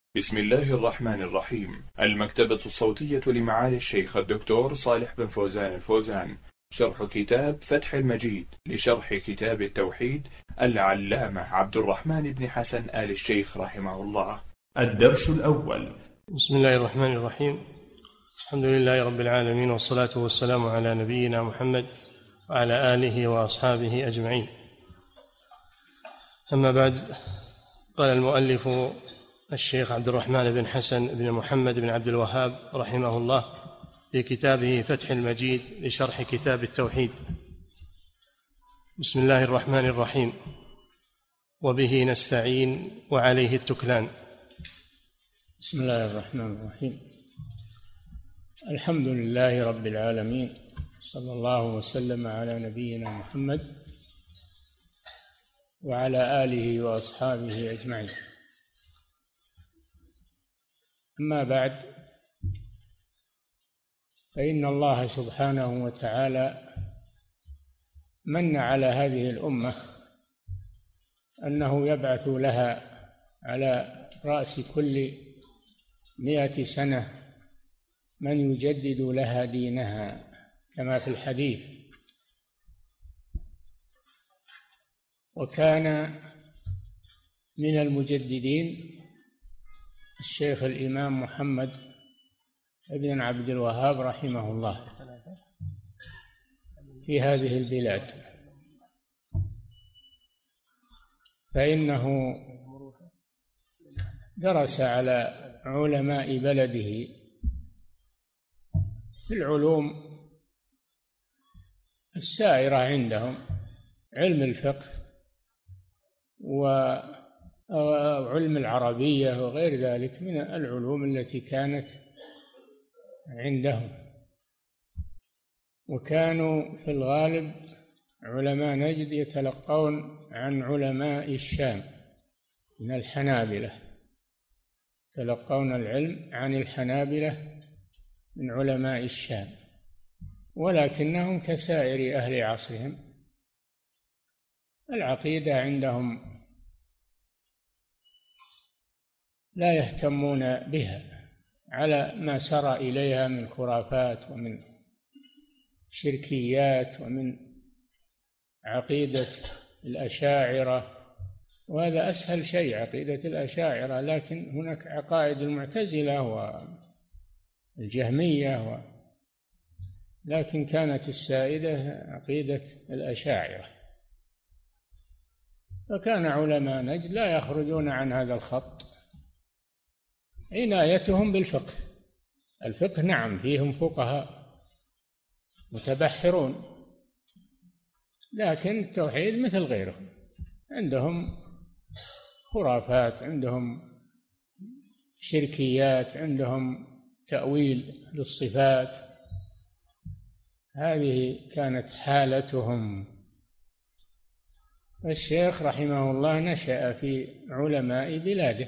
بسم الله الرحمن الرحيم. المكتبة الصوتية لمعالي الشيخ الدكتور صالح بن فوزان الفوزان، شرح كتاب فتح المجيد لشرح كتاب التوحيد العلامة عبد الرحمن بن حسن آل الشيخ رحمه الله. الدرس الأول. بسم الله الرحمن الرحيم. الحمد لله رب العالمين، والصلاة والسلام على نبينا محمد وعلى آله وأصحابه أجمعين. أما بعد، قال المؤلف الشيخ عبد الرحمن بن حسن بن محمد بن عبد الوهاب رحمه الله في كتابه فتح المجيد لشرح كتاب التوحيد: بسم الله الرحمن الرحيم، وبه نستعين وعليه التكلان. بسم الله الرحمن الرحيم. الحمد لله رب العالمين، صلى الله وسلم على نبينا محمد وعلى آله وأصحابه أجمعين. أما بعد، فإن الله سبحانه وتعالى من على هذه الأمة أنه يبعث لها على رأس كل 100 سنة من يجدد لها دينها، كما في الحديث. وكان من المجددين الشيخ الإمام محمد بن عبد الوهاب رحمه الله في هذه البلاد، فإنه درس على علماء بلده في العلوم السائرة عندهم، علم الفقه وعلم العربية وغير ذلك من العلوم التي كانت عندهم. وكانوا في الغالب علماء نجد يتلقون عن علماء الشام من الحنابلة، يتلقون العلم عن الحنابلة من علماء الشام، ولكنهم كسائر أهل عصرهم العقيدة عندهم لا يهتمون بها على ما سرى إليها من خرافات ومن شركيات ومن عقيدة الأشاعرة، وهذا أسهل شيء عقيدة الأشاعرة. لكن هناك عقائد المعتزلة والجهمية لكن كانت السائدة عقيدة الأشاعرة. فكان علماء نجد لا يخرجون عن هذا الخط، عنايتهم بالفقه. الفقه نعم فيهم فقهاء متبحرون، لكن التوحيد مثل غيرهم، عندهم خرافات، عندهم شركيات، عندهم تأويل للصفات. هذه كانت حالتهم. الشيخ رحمه الله نشأ في علماء بلاده،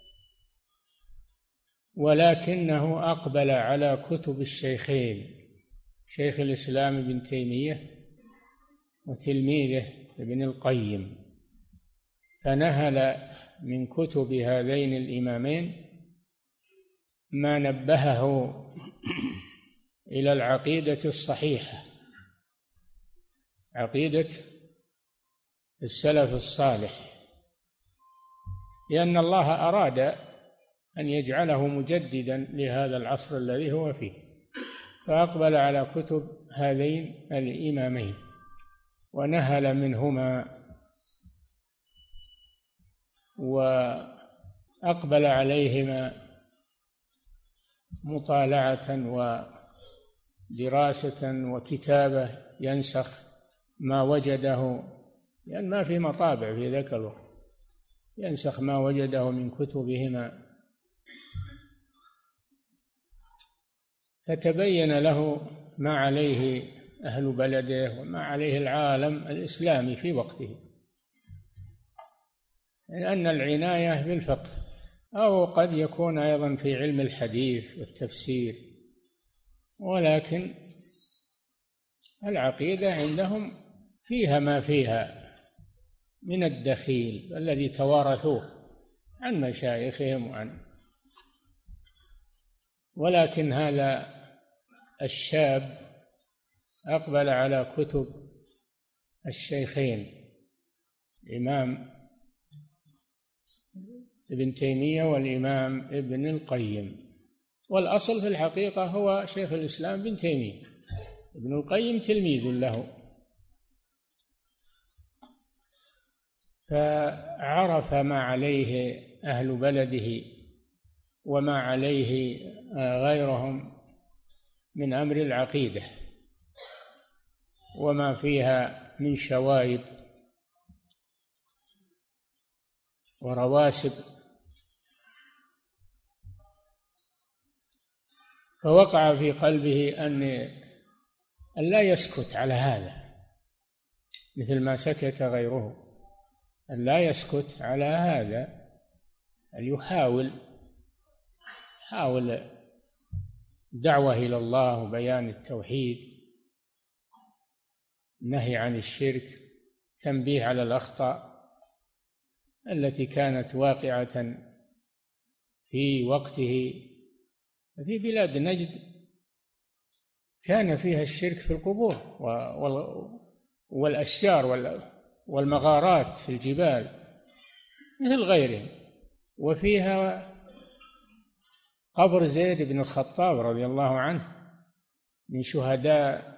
ولكنه أقبل على كتب الشيخين، شيخ الإسلام ابن تيمية وتلميذه ابن القيم، فنهل من كتب هذين الإمامين ما نبهه إلى العقيدة الصحيحة، عقيدة السلف الصالح، لأن الله أراد أن يجعله مجددا لهذا العصر الذي هو فيه، فأقبل على كتب هذين الإمامين ونهل منهما، وأقبل عليهما مطالعة ودراسة وكتابة، ينسخ ما وجده، لأن ما في مطابع في ذاك الوقت، ينسخ ما وجده من كتبهما، فتبين له ما عليه أهل بلده وما عليه العالم الإسلامي في وقته، لأن العناية بالفقه، أو قد يكون أيضا في علم الحديث والتفسير، ولكن العقيدة عندهم فيها ما فيها من الدخيل الذي توارثوه عن مشايخهم وعن ولكن هذا الشاب أقبل على كتب الشيخين الإمام ابن تيمية والإمام ابن القيم، والأصل في الحقيقة هو شيخ الإسلام ابن تيمية، ابن القيم تلميذ له. فعرف ما عليه أهل بلده وما عليه غيرهم من أمر العقيدة وما فيها من شوائب ورواسب، فوقع في قلبه أن لا يسكت على هذا مثل ما سكت غيره، أن لا يسكت على هذا، أن يحاول دعوة إلى الله وبيان التوحيد، النهي عن الشرك، تنبيه على الأخطاء التي كانت واقعة في وقته. في بلاد نجد كان فيها الشرك في القبور والأشجار والمغارات في الجبال مثل غيرهم، وفيها قبر زيد بن الخطاب رضي الله عنه من شهداء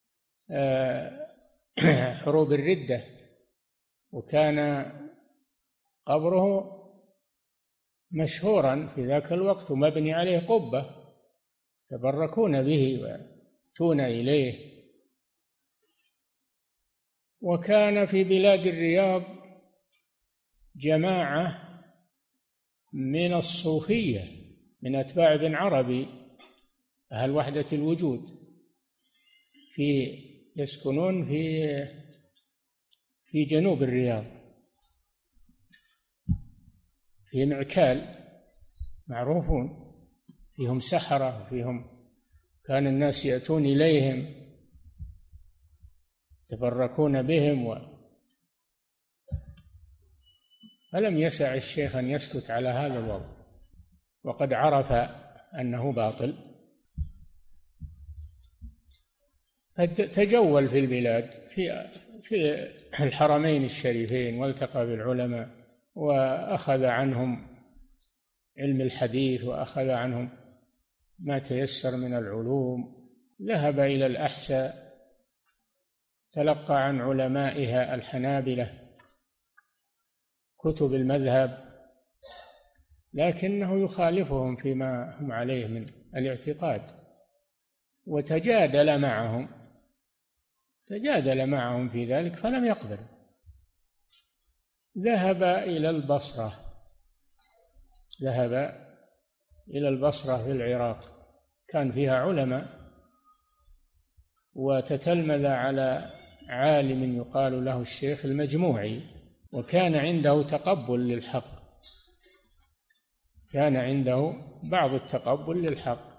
حروب الردة، وكان قبره مشهورا في ذاك الوقت ومبني عليه قبة يتبركون به ويأتون إليه. وكان في بلاد الرياض جماعة من الصوفية من أتباع ابن عربي أهل وحدة الوجود، يسكنون في جنوب الرياض في معكال، معروفون، فيهم سحرة، فيهم كان الناس يأتون إليهم يتبركون بهم فلم يسع الشيخ أن يسكت على هذا الوضع، وقد عرف أنه باطل، فتجول في البلاد في الحرمين الشريفين والتقى بالعلماء وأخذ عنهم علم الحديث وأخذ عنهم ما تيسر من العلوم. ذهب إلى الأحساء تلقى عن علمائها الحنابلة كتب المذهب، لكنه يخالفهم فيما هم عليه من الاعتقاد، وتجادل معهم في ذلك فلم يقبل. ذهب إلى البصرة في العراق، كان فيها علماء، وتتلمذ على عالم يقال له الشيخ المجموعي، وكان عنده تقبل للحق، كان عنده بعض التقبل للحق،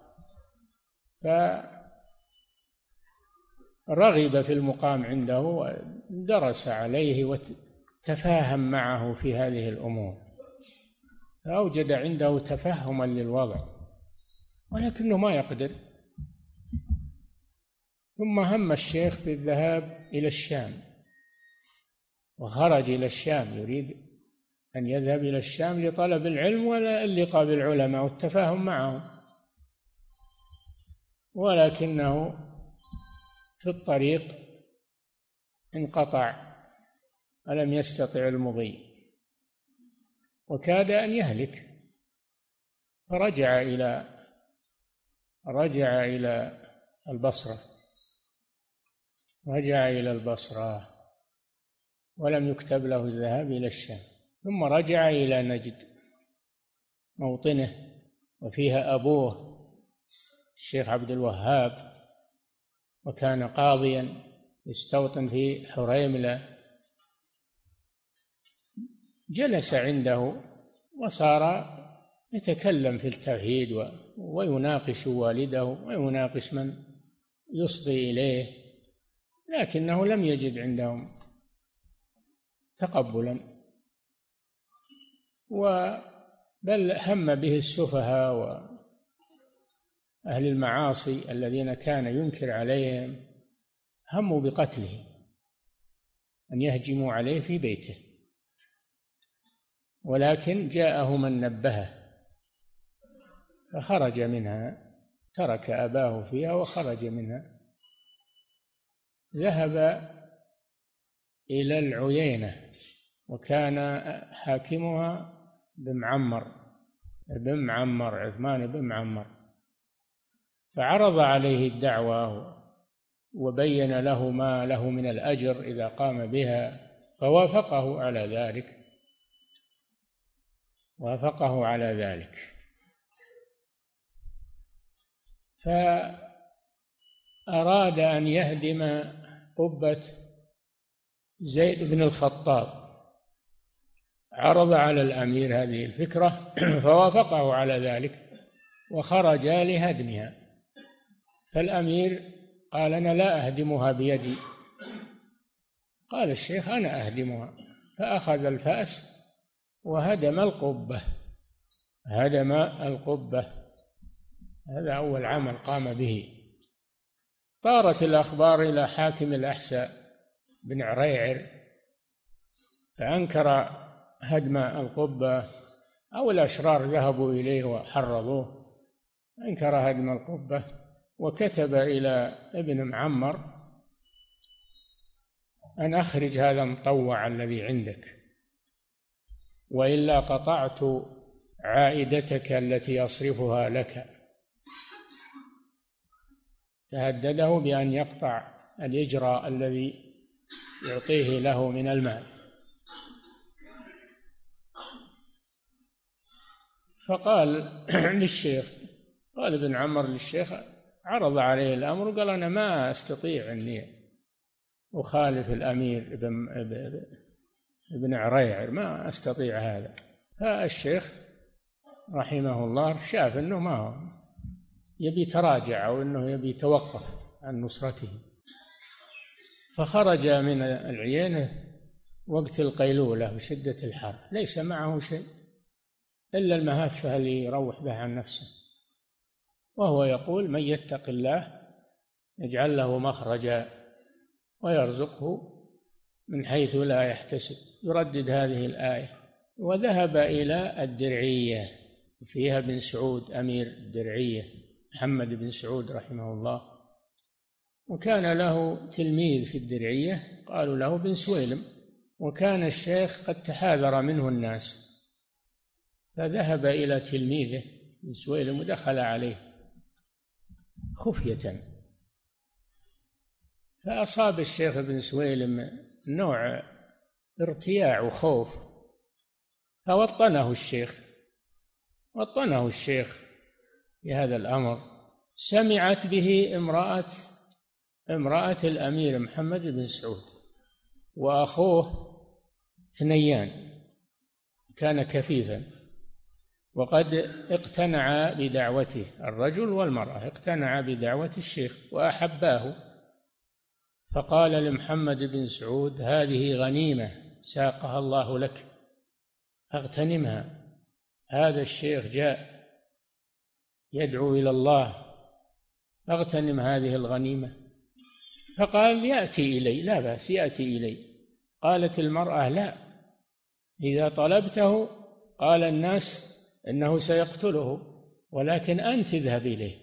فرغب في المقام عنده ودرس عليه وتفاهم معه في هذه الأمور، فأوجد عنده تفهما للوضع، ولكنه ما يقدر. ثم هم الشيخ بالذهاب إلى الشام، وخرج إلى الشام يريد أن يذهب إلى الشام لطلب العلم واللقاء بالعلماء والتفاهم معهم، ولكنه في الطريق انقطع ولم يستطع المضي وكاد أن يهلك، فرجع إلى البصرة ولم يكتب له الذهاب إلى الشام، ثم رجع إلى نجد موطنه، وفيها أبوه الشيخ عبد الوهاب، وكان قاضيا يستوطن في حريملة. جلس عنده وصار يتكلم في التوحيد ويناقش والده ويناقش من يصغي إليه، لكنه لم يجد عندهم تقبلا، بل هم به السفهاء أهل المعاصي الذين كان ينكر عليهم هموا بقتله، أن يهجموا عليه في بيته، ولكن جاءه من نبهه فخرج منها، ترك أباه فيها وخرج منها. ذهب إلى العيينة، وكان حاكمها بن معمر، عثمان بن معمر، فعرض عليه الدعوة وبين له ما له من الأجر إذا قام بها، فوافقه على ذلك، وافقه على ذلك. فأراد أن يهدم قبة زيد بن الخطاب، عرض على الأمير هذه الفكرة فوافقه على ذلك وخرج لهدمها. فالأمير قال: أنا لا أهدمها بيدي. قال الشيخ: أنا أهدمها. فأخذ الفأس وهدم القبة، هدم القبة. هذا أول عمل قام به. طارت الأخبار إلى حاكم الأحساء بن عريعر، فأنكر هدم القبة، أو الأشرار ذهبوا إليه وحرضوه، أنكر هدم القبة، وكتب إلى ابن معمر أن أخرج هذا المطوع الذي عندك، وإلا قطعت عائدتك التي أصرفها لك. تهدده بأن يقطع الإجراء الذي يعطيه له من المال. فقال للشيخ، قال ابن عمر للشيخ، عرض عليه الأمر وقال: أنا ما أستطيع أني أخالف الأمير ابن عريعر، ما أستطيع هذا. فالشيخ رحمه الله شاف أنه ما هو يبي تراجع، أو أنه يبي يتوقف عن نصرته، فخرج من العيينة وقت القيلولة بشدة الحر، ليس معه شيء إلا المهفة اللي يروح بها عن نفسه، وهو يقول: من يتق الله يجعل له مخرجا ويرزقه من حيث لا يحتسب، يردد هذه الآية. وذهب إلى الدرعية، فيها بن سعود أمير الدرعية، محمد بن سعود رحمه الله، وكان له تلميذ في الدرعية قالوا له بن سويلم، وكان الشيخ قد تحاذر منه الناس، فذهب إلى تلميذه بن سويلم ودخل عليه خفية، فأصاب الشيخ بن سويلم نوع ارتياع وخوف، فوطنه الشيخ بهذا الأمر. سمعت به امرأة الأمير محمد بن سعود وأخوه ثنيان، كان كفيفا، وقد اقتنع بدعوته، الرجل والمرأة اقتنع بدعوة الشيخ وأحباه. فقال لمحمد بن سعود: هذه غنيمة ساقها الله لك فاغتنمها، هذا الشيخ جاء يدعو إلى الله، فاغتنم هذه الغنيمة. فقال: يأتي إلي، لا بأس يأتي إلي. قالت المرأة: لا، إذا طلبته قال الناس إنه سيقتله، ولكن أنت اذهب إليه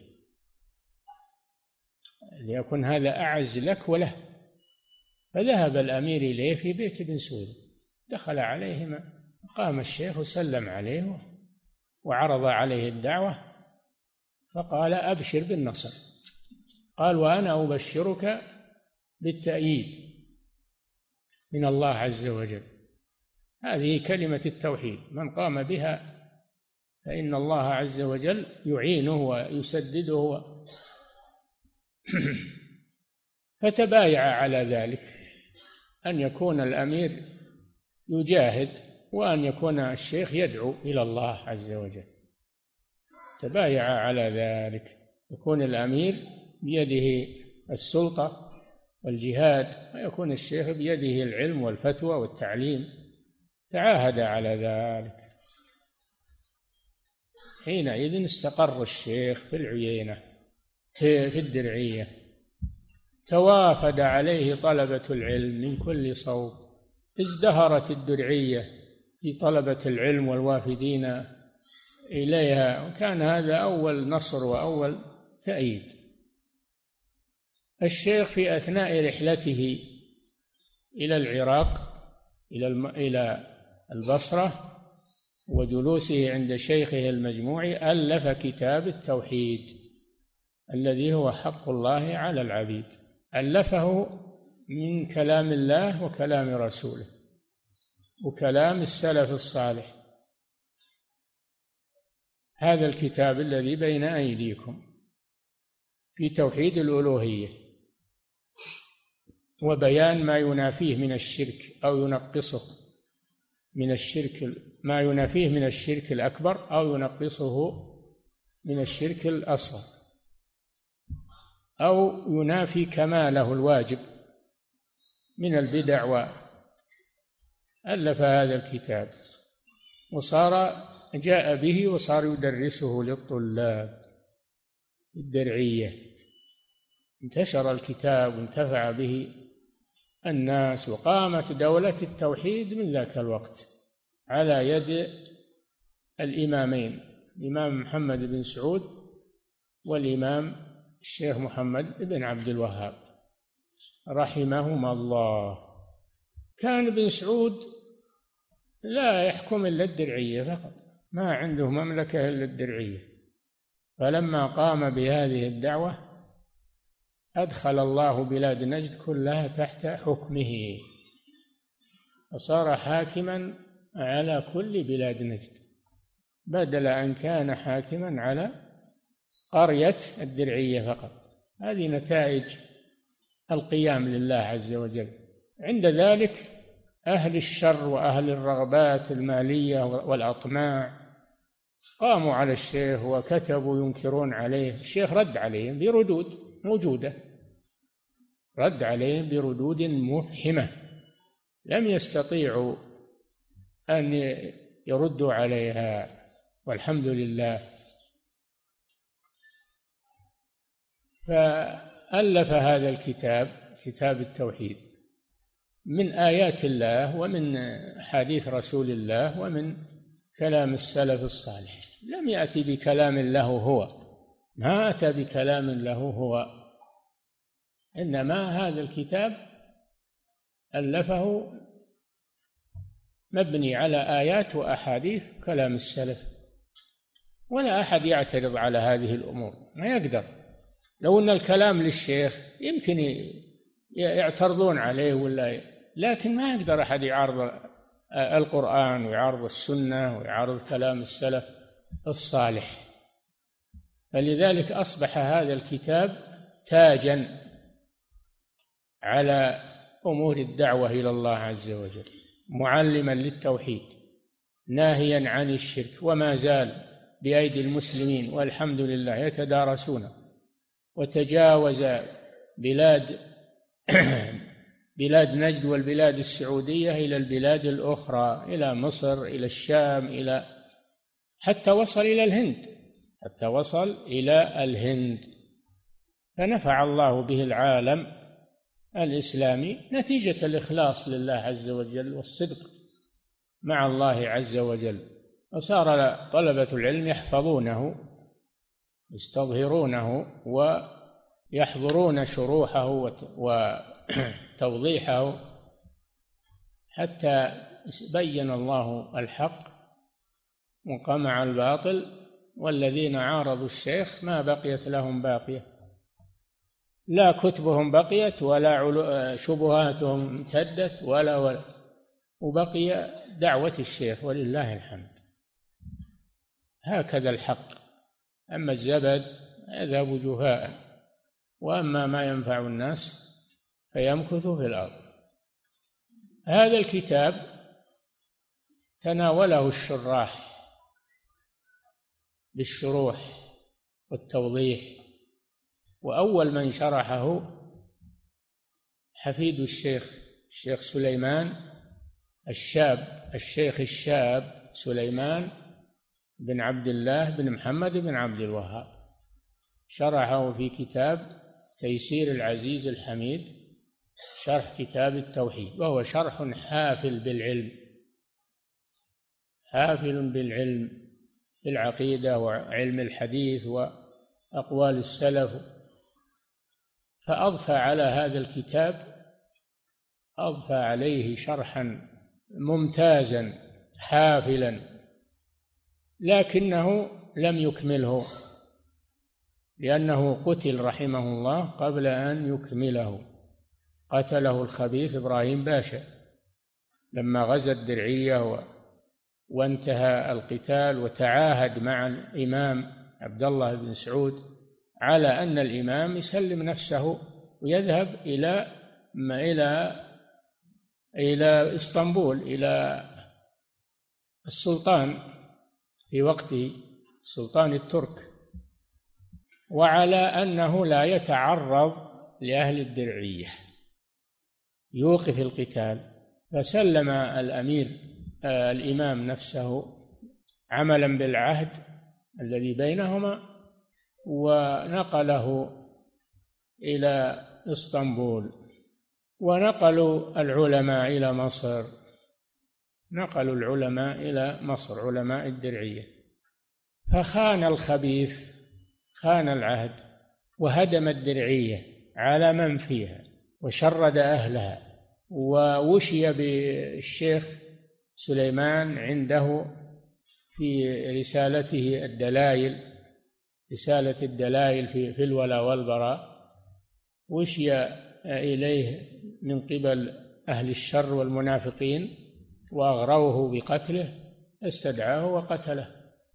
ليكن هذا أعز لك وله. فذهب الأمير إليه في بيت بن سويد، دخل عليهما، قام الشيخ وسلم عليه وعرض عليه الدعوة، فقال: أبشر بالنصر. قال: وأنا أبشرك بالتأييد من الله عز وجل. هذه كلمة التوحيد، من قام بها فإن الله عز وجل يعينه ويسدده. فتبايع على ذلك، أن يكون الأمير يجاهد وأن يكون الشيخ يدعو إلى الله عز وجل. تبايع على ذلك، يكون الأمير بيده السلطة والجهاد، ويكون الشيخ بيده العلم والفتوى والتعليم. تعاهد على ذلك. حينئذ استقر الشيخ في العيينة. في الدرعية. توافد عليه طلبة العلم من كل صوب، ازدهرت الدرعية في طلبة العلم والوافدين إليها، وكان هذا أول نصر وأول تأييد. الشيخ في أثناء رحلته إلى العراق إلى البصرة وجلوسه عند شيخه المجموعي ألف كتاب التوحيد الذي هو حق الله على العبيد، ألفه من كلام الله وكلام رسوله وكلام السلف الصالح. هذا الكتاب الذي بين أيديكم في توحيد الألوهية وبيان ما ينافيه من الشرك أو ينقصه من الشرك، ما ينافيه من الشرك الأكبر أو ينقصه من الشرك الأصغر، أو ينافي كماله الواجب من البدع. ألف هذا الكتاب جاء به وصار يدرسه للطلاب الدرعية. انتشر الكتاب وانتفع به الناس، وقامت دولة التوحيد من ذاك الوقت على يد الإمامين، الإمام محمد بن سعود والإمام الشيخ محمد بن عبد الوهاب رحمهما الله. كان ابن سعود لا يحكم إلا الدرعية فقط، ما عنده مملكة إلا الدرعية، فلما قام بهذه الدعوة أدخل الله بلاد نجد كلها تحت حكمه، وصار حاكما على كل بلاد نجد، بدل أن كان حاكما على قرية الدرعية فقط. هذه نتائج القيام لله عز وجل. عند ذلك أهل الشر وأهل الرغبات المالية والأطماع قاموا على الشيخ وكتبوا ينكرون عليه. الشيخ رد عليهم بردود موجودة، رد عليهم بردود مفحمة لم يستطيعوا أن يردوا عليها، والحمد لله. فألف هذا الكتاب، كتاب التوحيد، من آيات الله ومن حديث رسول الله ومن كلام السلف الصالح. لم يأتي بكلام له هو، ما أتى بكلام له هو، إنما هذا الكتاب ألفه مبني على آيات وأحاديث كلام السلف، ولا أحد يعترض على هذه الأمور، ما يقدر. لو أن الكلام للشيخ يمكن يعترضون عليه لكن ما يقدر أحد يعارض القرآن ويعارض السنة ويعارض كلام السلف الصالح. فلذلك أصبح هذا الكتاب تاجا على أمور الدعوة إلى الله عز وجل، معلما للتوحيد ناهيا عن الشرك، وما زال بأيدي المسلمين والحمد لله يتدارسونه، وتجاوز بلاد نجد والبلاد السعودية إلى البلاد الأخرى، إلى مصر، إلى الشام، حتى وصل إلى الهند، فنفع الله به العالم الإسلامي نتيجة الإخلاص لله عز وجل والصدق مع الله عز وجل. وصار طلبة العلم يحفظونه، يستظهرونه، ويحضرون شروحه وتوضيحه، حتى بين الله الحق وقمع الباطل، والذين عارضوا الشيخ ما بقيت لهم باقية، لا كتبهم بقيت ولا شبهاتهم امتدت ولا وبقي دعوة الشيخ ولله الحمد. هكذا الحق، أما الزبد يذهب جفاء، وأما ما ينفع الناس فيمكث في الأرض. هذا الكتاب تناوله الشراح بالشروح والتوضيح، وأول من شرحه حفيد الشيخ سليمان الشيخ الشاب سليمان بن عبد الله بن محمد بن عبد الوهاب، شرحه في كتاب تيسير العزيز الحميد شرح كتاب التوحيد، وهو شرح حافل بالعلم، حافل بالعلم في العقيدة وعلم الحديث وأقوال السلف. فأضفى على هذا الكتاب، أضفى عليه شرحا ممتازا حافلا، لكنه لم يكمله لأنه قتل رحمه الله قبل أن يكمله. قتله الخبيث إبراهيم باشا لما غزا الدرعية وانتهى القتال، وتعاهد مع الإمام عبد الله بن سعود على أن الإمام يسلم نفسه ويذهب إلى إسطنبول، إلى السلطان في وقته، سلطان الترك، وعلى أنه لا يتعرض لأهل الدرعية، يوقف القتال. فسلم الإمام نفسه عملا بالعهد الذي بينهما، ونقله إلى إسطنبول. ونقلوا العلماء إلى مصر، نقلوا العلماء إلى مصر، علماء الدرعية. فخان الخبيث، خان العهد، وهدم الدرعية على من فيها وشرد أهلها، ووشي بالشيخ سليمان عنده في رسالته الدلائل، رسالة الدلائل في الولاء والبراء، وشي إليه من قبل أهل الشر والمنافقين وأغروه بقتله، استدعاه وقتله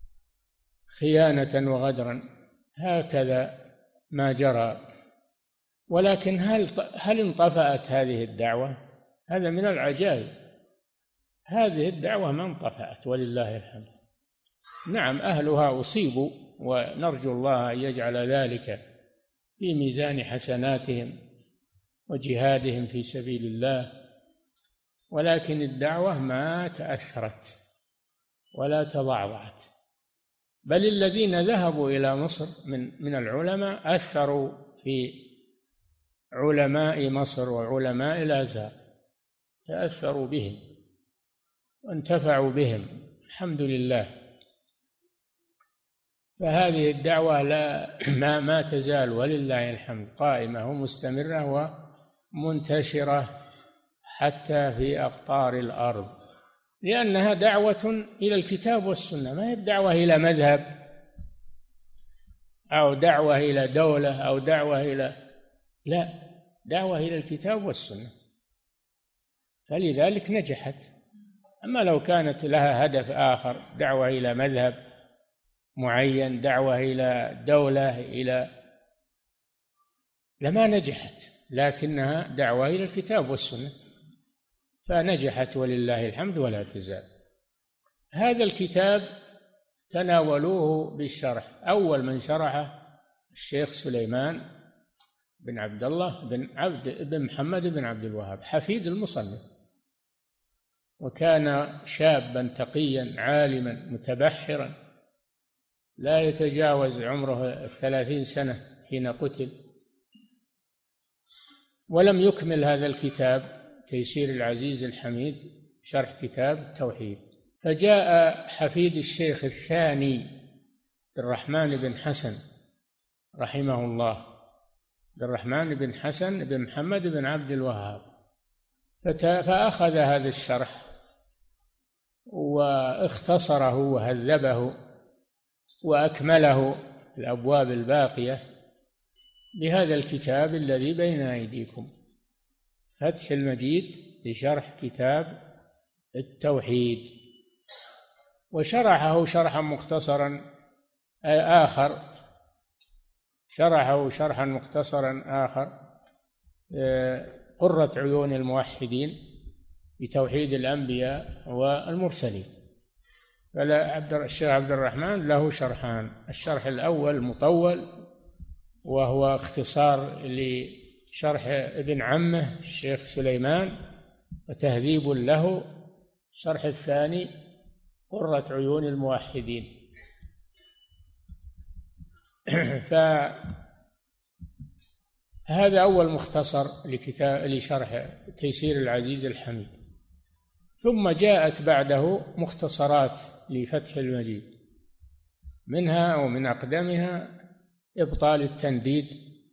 خيانة وغدرا. هكذا ما جرى. ولكن هل انطفأت هذه الدعوة؟ هذا من العجائب، هذه الدعوة ما انطفأت ولله الحمد. نعم أهلها أصيبوا، ونرجو الله أن يجعل ذلك في ميزان حسناتهم وجهادهم في سبيل الله، ولكن الدعوة ما تأثرت ولا تضعضعت. بل الذين ذهبوا إلى مصر من العلماء أثروا في علماء مصر وعلماء الأزهر، تأثروا بهم وانتفعوا بهم الحمد لله. فهذه الدعوة ما تزال ولله الحمد قائمة ومستمرة ومنتشرة حتى في أقطار الأرض، لأنها دعوة إلى الكتاب والسنة، ما هي دعوة إلى مذهب أو دعوة إلى دولة أو دعوة لا، دعوة إلى الكتاب والسنة، فلذلك نجحت. أما لو كانت لها هدف آخر، دعوة إلى مذهب معين، دعوة إلى دولة لما نجحت، لكنها دعوة إلى الكتاب والسنة فنجحت ولله الحمد ولا تزال. هذا الكتاب تناولوه بالشرح، أول من شرحه الشيخ سليمان بن عبد الله بن محمد بن عبد الوهاب حفيد المصنف، وكان شابا تقيا عالما متبحرا لا يتجاوز عمره 30 سنة حين قتل، ولم يكمل هذا الكتاب تيسير العزيز الحميد شرح كتاب التوحيد. فجاء حفيد الشيخ الثاني عبد الرحمن بن حسن رحمه الله، عبد الرحمن بن حسن بن محمد بن عبد الوهاب، فأخذ هذا الشرح واختصره وهذبه وأكمله الأبواب الباقية بهذا الكتاب الذي بين أيديكم، فتح المجيد لشرح كتاب التوحيد. وشرحه شرحا مختصرا آخر، شرحه شرحا مختصرا آخر قرة عيون الموحدين بتوحيد الأنبياء والمرسلين. الشيخ عبد الرحمن له شرحان، الشرح الأول مطول وهو اختصار لشرح ابن عمه الشيخ سليمان وتهذيب له، الشرح الثاني قرة عيون الموحدين. فهذا أول مختصر لشرح تيسير العزيز الحميد. ثم جاءت بعده مختصرات لفتح المجيد، منها ومن أقدمها إبطال التنديد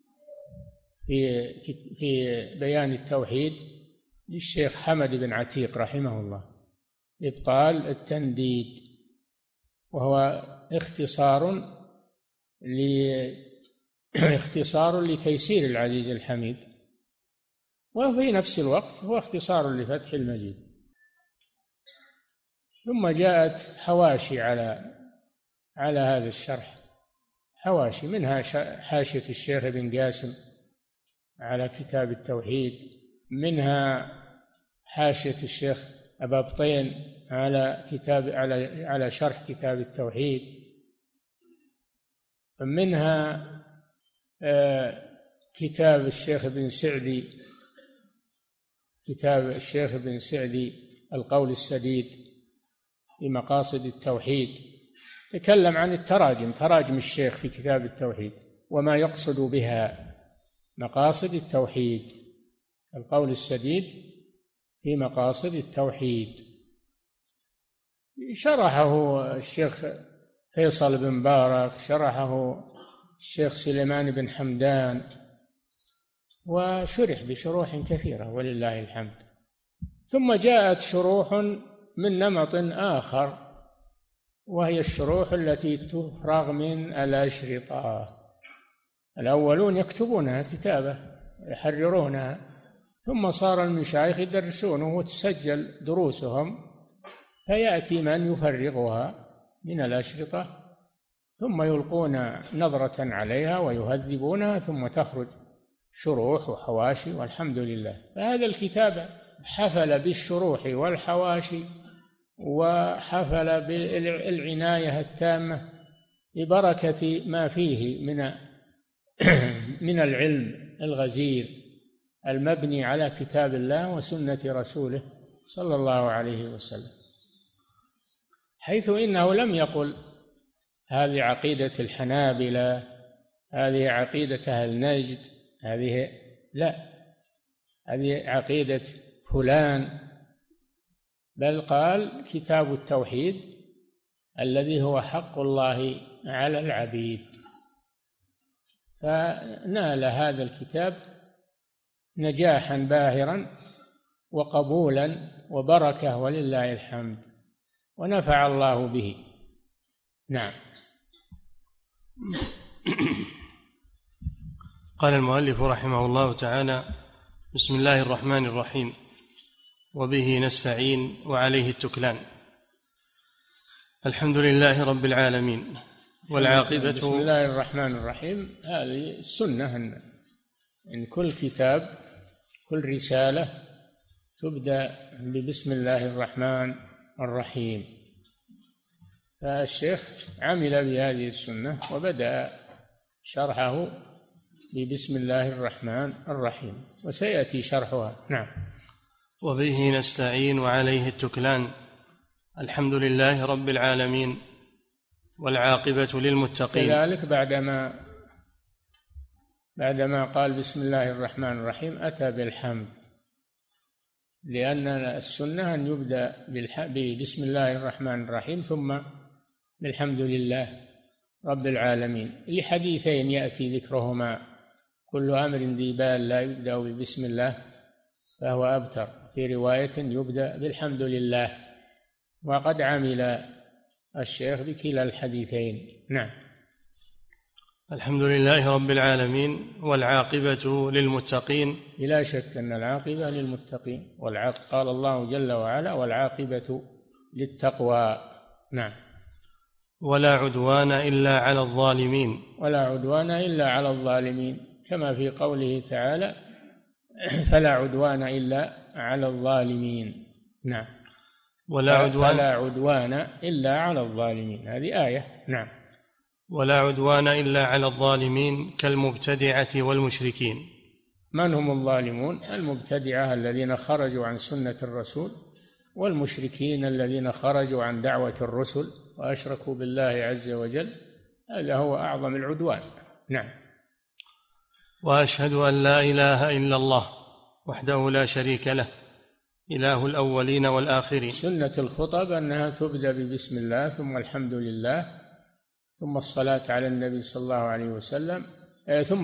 في بيان التوحيد للشيخ حمد بن عتيق رحمه الله. إبطال التنديد، وهو اختصار لتيسير العزيز الحميد، وفي نفس الوقت هو اختصار لفتح المجيد. ثم جاءت حواشي على هذا الشرح، حواشي، منها حاشية الشيخ ابن قاسم على كتاب التوحيد، منها حاشية الشيخ أبا بطين على شرح كتاب التوحيد، منها كتاب الشيخ ابن سعدي القول السديد في مقاصد التوحيد، تكلم عن تراجم الشيخ في كتاب التوحيد وما يقصد بها، مقاصد التوحيد، القول السديد في مقاصد التوحيد. شرحه الشيخ فيصل بن مبارك، شرحه الشيخ سليمان بن حمدان، وشرح بشروح كثيرة ولله الحمد. ثم جاءت شروح من نمط آخر، وهي الشروح التي تفرغ من الأشرطة. الأولون يكتبونها كتابة يحررونها، ثم صار المشايخ يدرسونه وتسجل دروسهم، فيأتي من يفرغها من الأشرطة ثم يلقون نظرة عليها ويهذبونها، ثم تخرج شروح وحواشي، والحمد لله. فهذا الكتاب حفل بالشروح والحواشي، وحفل بالعناية التامة ببركة ما فيه من العلم الغزير المبني على كتاب الله وسنة رسوله صلى الله عليه وسلم، حيث إنه لم يقل هذه عقيدة الحنابلة، هذه عقيدة أهل نجد، لا، هذه عقيدة فلان، بل قال كتاب التوحيد الذي هو حق الله على العبيد. فنال هذا الكتاب نجاحا باهرا وقبولا وبركة ولله الحمد، ونفع الله به. نعم. قال المؤلف رحمه الله تعالى: بسم الله الرحمن الرحيم، وبه نستعين وعليه التكلان. الحمد لله رب العالمين، والعاقبة. بسم الله الرحمن الرحيم، هذه السنة إن كل كتاب، كل رسالة تبدأ ببسم الله الرحمن الرحيم. فالشيخ عمل بهذه السنة وبدأ شرحه ببسم الله الرحمن الرحيم، وسيأتي شرحها. نعم. وبه نستعين وعليه التكلان. الحمد لله رب العالمين، والعاقبة للمتقين. كذلك بعدما قال بسم الله الرحمن الرحيم أتى بالحمد، لأن السنة أن يبدأ بسم الله الرحمن الرحيم ثم بالحمد لله رب العالمين، لحديثين يأتي ذكرهما: كل أمر ذي بال لا يبدأ ببسم الله فهو أبتر، في رواية يبدأ بالحمد لله. وقد عمل الشيخ بكلا الحديثين. نعم. الحمد لله رب العالمين، والعاقبة للمتقين. بلا شك أن العاقبة للمتقين، قال الله جل وعلا: والعاقبة للتقوى. نعم. ولا عدوان إلا على الظالمين. ولا عدوان إلا على الظالمين، كما في قوله تعالى: فلا عدوان إلا على الظالمين. نعم. فلا عدوان إلا على الظالمين، هذه آية. نعم. ولا عدوان إلا على الظالمين كالمبتدعة والمشركين. من هم الظالمون؟ المبتدعة الذين خرجوا عن سنة الرسول، والمشركين الذين خرجوا عن دعوة الرسل وأشركوا بالله عز وجل. هذا هو أعظم العدوان. نعم. وأشهد أن لا إله إلا الله وحده لا شريك له إله الأولين والآخرين. سنة الخطب أنها تبدأ ببسم الله ثم الحمد لله ثم الصلاة على النبي صلى الله عليه وسلم ثم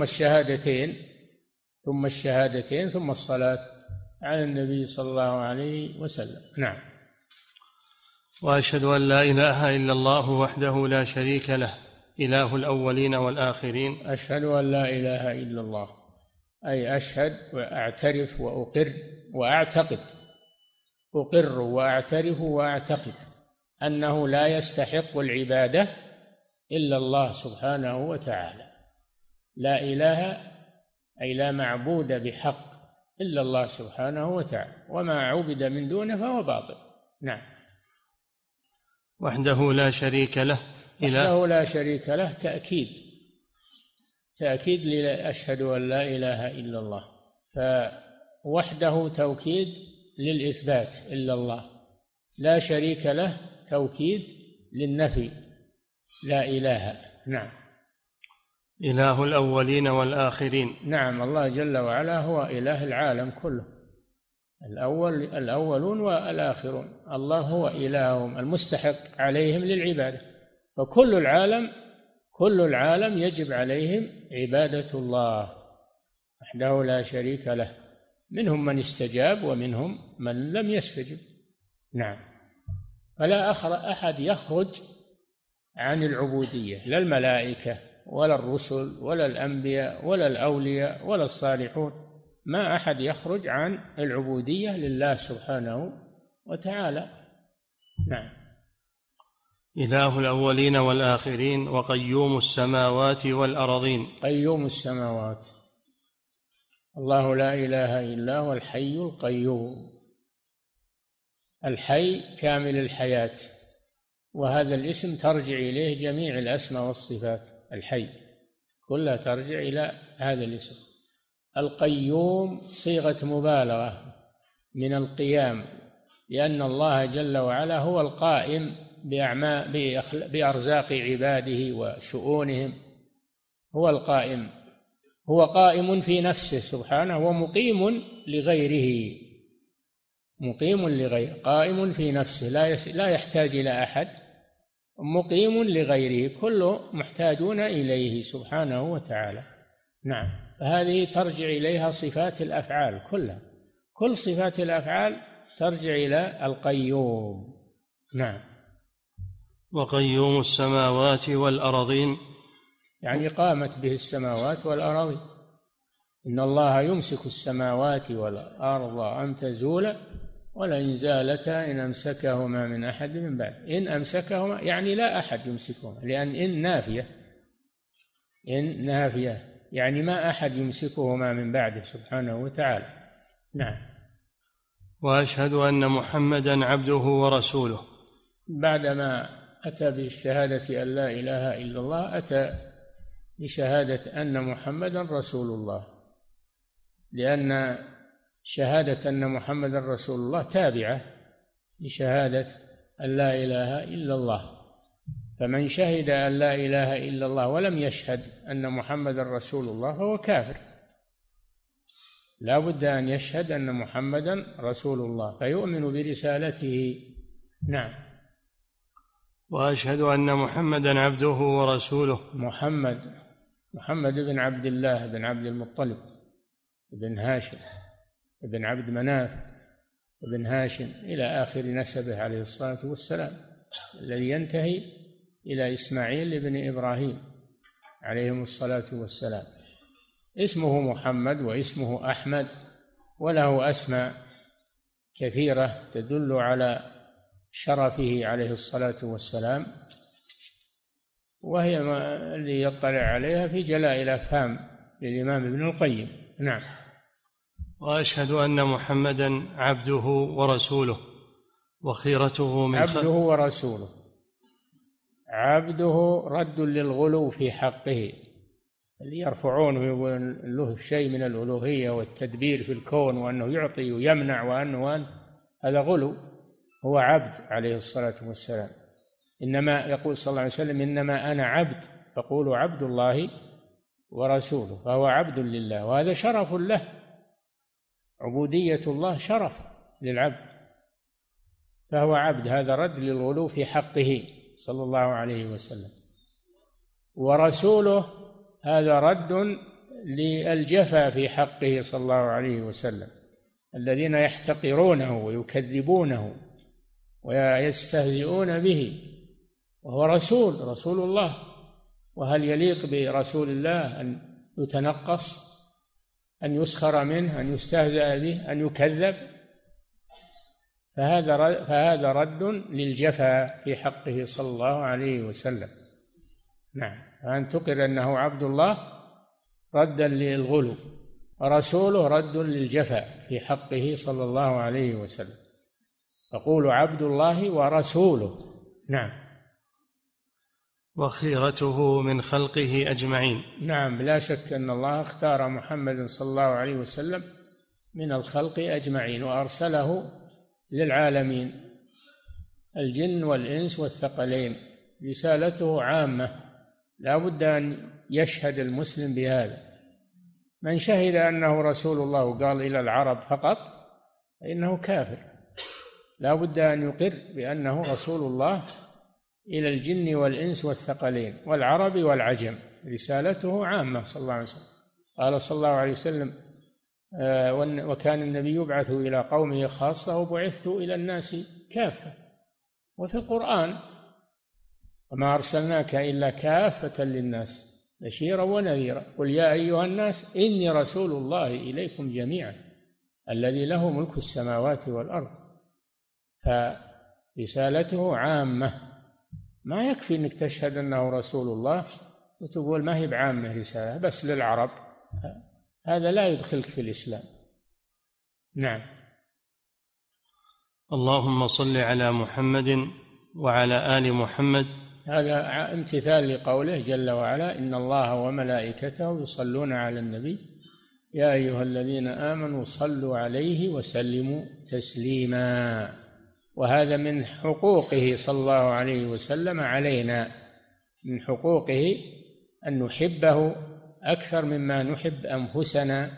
الشهادتين ثم الصلاة على النبي صلى الله عليه وسلم. نعم. وأشهد أن لا إله إلا الله وحده لا شريك له إله الأولين والآخرين. أشهد أن لا إله إلا الله أي أشهد وأعترف وأقر وأعتقد. أقر وأعترف وأعتقد أنه لا يستحق العبادة إلا الله سبحانه وتعالى. لا إله أي لا معبود بحق إلا الله سبحانه وتعالى، وما عبد من دونه فهو باطل. نعم. وحده لا شريك له. وحده لا شريك له تأكيد لأشهد أن لا إله إلا الله، فوحده توكيد للإثبات إلا الله، لا شريك له توكيد للنفي لا إله. نعم. إله الأولين والآخرين. نعم، الله جل وعلا هو إله العالم كله، الأولون والآخرون، الله هو إلههم المستحق عليهم للعبادة، فكل العالم يجب عليهم عبادة الله وحده لا شريك له، منهم من استجاب ومنهم من لم يستجب. نعم. فلا أحد يخرج عن العبودية، لا الملائكة ولا الرسل ولا الأنبياء ولا الأولياء ولا الصالحون، ما أحد يخرج عن العبودية لله سبحانه وتعالى. نعم. إله الأولين والآخرين وقيوم السماوات والأرضين. قيوم السماوات، الله لا إله إلا هو الحي القيوم، الحي كامل الحياة، وهذا الاسم ترجع إليه جميع الأسماء والصفات، الحي كلها ترجع إلى هذا الاسم. القيوم صيغة مبالغة من القيام، لأن الله جل وعلا هو القائم بأرزاق عباده وشؤونهم، هو القائم، هو قائم في نفسه سبحانه ومقيم لغيره، قائم في نفسه لا يحتاج إلى أحد، مقيم لغيره، كله محتاجون إليه سبحانه وتعالى. نعم. فهذه ترجع إليها صفات الأفعال كلها، كل صفات الأفعال ترجع إلى القيوم. نعم. وقيوم السماوات والأرضين، يعني قامت به السماوات والأرضين، إن الله يمسك السماوات والأرض أن تزولا ولئن زالتا إن أمسكهما من أحد من بعد. إن أمسكهما يعني لا أحد يمسكهما، لأن إن نافية يعني ما أحد يمسكهما من بعده سبحانه وتعالى. نعم. وأشهد أن محمدا عبده ورسوله. بعدما أتى بالشهادة أن لا إله إلا الله أتى بشهادة أن محمدا رسول الله، لأن شهادة أن محمدا رسول الله تابعة لشهادة أن لا إله إلا الله، فمن شهد أن لا إله إلا الله ولم يشهد أن محمدا رسول الله فهو كافر، لا بد أن يشهد أن محمدا رسول الله فيؤمن برسالته. نعم. وأشهد أن محمدا عبده ورسوله. محمد بن عبد الله بن عبد المطلب بن هاشم بن عبد مناف بن هاشم إلى آخر نسبه عليه الصلاة والسلام، الذي ينتهي إلى إسماعيل بن إبراهيم عليهم الصلاة والسلام. اسمه محمد واسمه أحمد، وله أسماء كثيرة تدل على شرفه عليه الصلاة والسلام، وهي اللي يطلع عليها في جلاء الأفهام للإمام ابن القيم. نعم. وأشهد أن محمدا عبده ورسوله وخيرته من عبده ورسوله، عبده رد للغلو في حقه، اللي يرفعونه ويقول له شيء من الألوهية والتدبير في الكون وأنه يعطي ويمنع وأنه هذا غلو. هو عبد عليه الصلاة والسلام، إنما يقول صلى الله عليه وسلم إنما أنا عبد فقولوا عبد الله ورسوله، فهو عبد لله، وهذا شرف له. عبودية الله شرف للعبد، فهو عبد. هذا رد للغلو في حقه صلى الله عليه وسلم. ورسوله هذا رد للجفا في حقه صلى الله عليه وسلم، الذين يحتقرونه ويكذبونه ويستهزئون به، وهو رسول الله. وهل يليق برسول الله أن يتنقص، أن يسخر منه، أن يستهزأ به، أن يكذب؟ فهذا رد للجفا في حقه صلى الله عليه وسلم. نعم، فأن تقر أنه عبد الله ردا للغلو، ورسوله رد للجفا في حقه صلى الله عليه وسلم. فقولوا عبد الله ورسوله. نعم. وخيرته من خلقه أجمعين. نعم، لا شك أن الله اختار محمد صلى الله عليه وسلم من الخلق أجمعين، وأرسله للعالمين، الجن والإنس والثقلين. رسالته عامة، لا بد أن يشهد المسلم بهذا. من شهد أنه رسول الله وقال إلى العرب فقط فإنه كافر. لا بد أن يقر بأنه رسول الله إلى الجن والإنس والثقلين والعرب والعجم. رسالته عامة صلى الله عليه وسلم. قال صلى الله عليه وسلم: وكان النبي يبعث إلى قومه خاصة وبعثت إلى الناس كافة. وفي القرآن: وما أرسلناك إلا كافة للناس بشيرا ونذيرا، قل يا أيها الناس إني رسول الله إليكم جميعا الذي له ملك السماوات والأرض. فرسالته عامة، ما يكفي أنك تشهد أنه رسول الله وتقول ما هي بعامة رسالة بس للعرب، هذا لا يدخلك في الإسلام. نعم. اللهم صل على محمد وعلى آل محمد. هذا امتثال لقوله جل وعلا: إن الله وملائكته يصلون على النبي يا أيها الذين آمنوا صلوا عليه وسلموا تسليما. وهذا من حقوقه صلى الله عليه وسلم علينا، من حقوقه أن نحبه أكثر مما نحب أنفسنا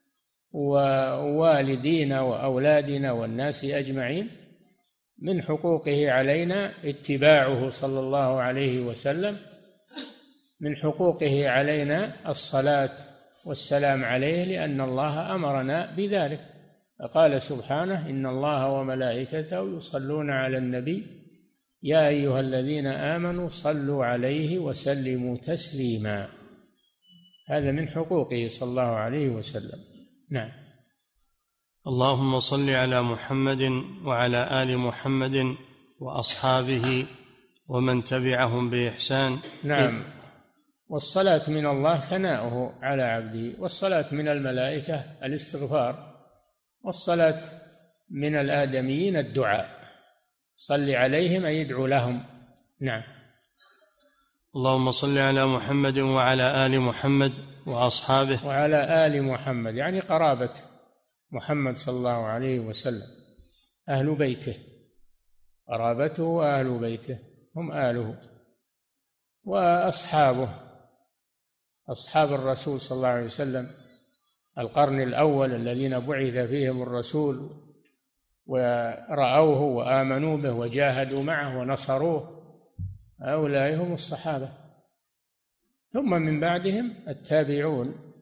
ووالدينا وأولادنا والناس أجمعين. من حقوقه علينا اتباعه صلى الله عليه وسلم. من حقوقه علينا الصلاة والسلام عليه، لأن الله أمرنا بذلك، فقال سبحانه: إن الله وملائكته يصلون على النبي يا أيها الذين آمنوا صلوا عليه وسلموا تسليما. هذا من حقوقه صلى الله عليه وسلم. نعم. اللهم صل على محمد وعلى آل محمد وأصحابه ومن تبعهم بإحسان. نعم. والصلاة من الله ثناؤه على عبده، والصلاة من الملائكة الاستغفار، والصلاة من الآدميين الدعاء. صل عليهم أي يدعو لهم. نعم. اللهم صل على محمد وعلى آل محمد وأصحابه. وعلى آل محمد يعني قرابة محمد صلى الله عليه وسلم، أهل بيته، قرابته وأهل بيته هم آله، وأصحابه، أصحاب الرسول صلى الله عليه وسلم، القرن الأول الذين بعث فيهم الرسول ورأوه وآمنوا به وجاهدوا معه ونصروه، هؤلاء هم الصحابة. ثم من بعدهم التابعون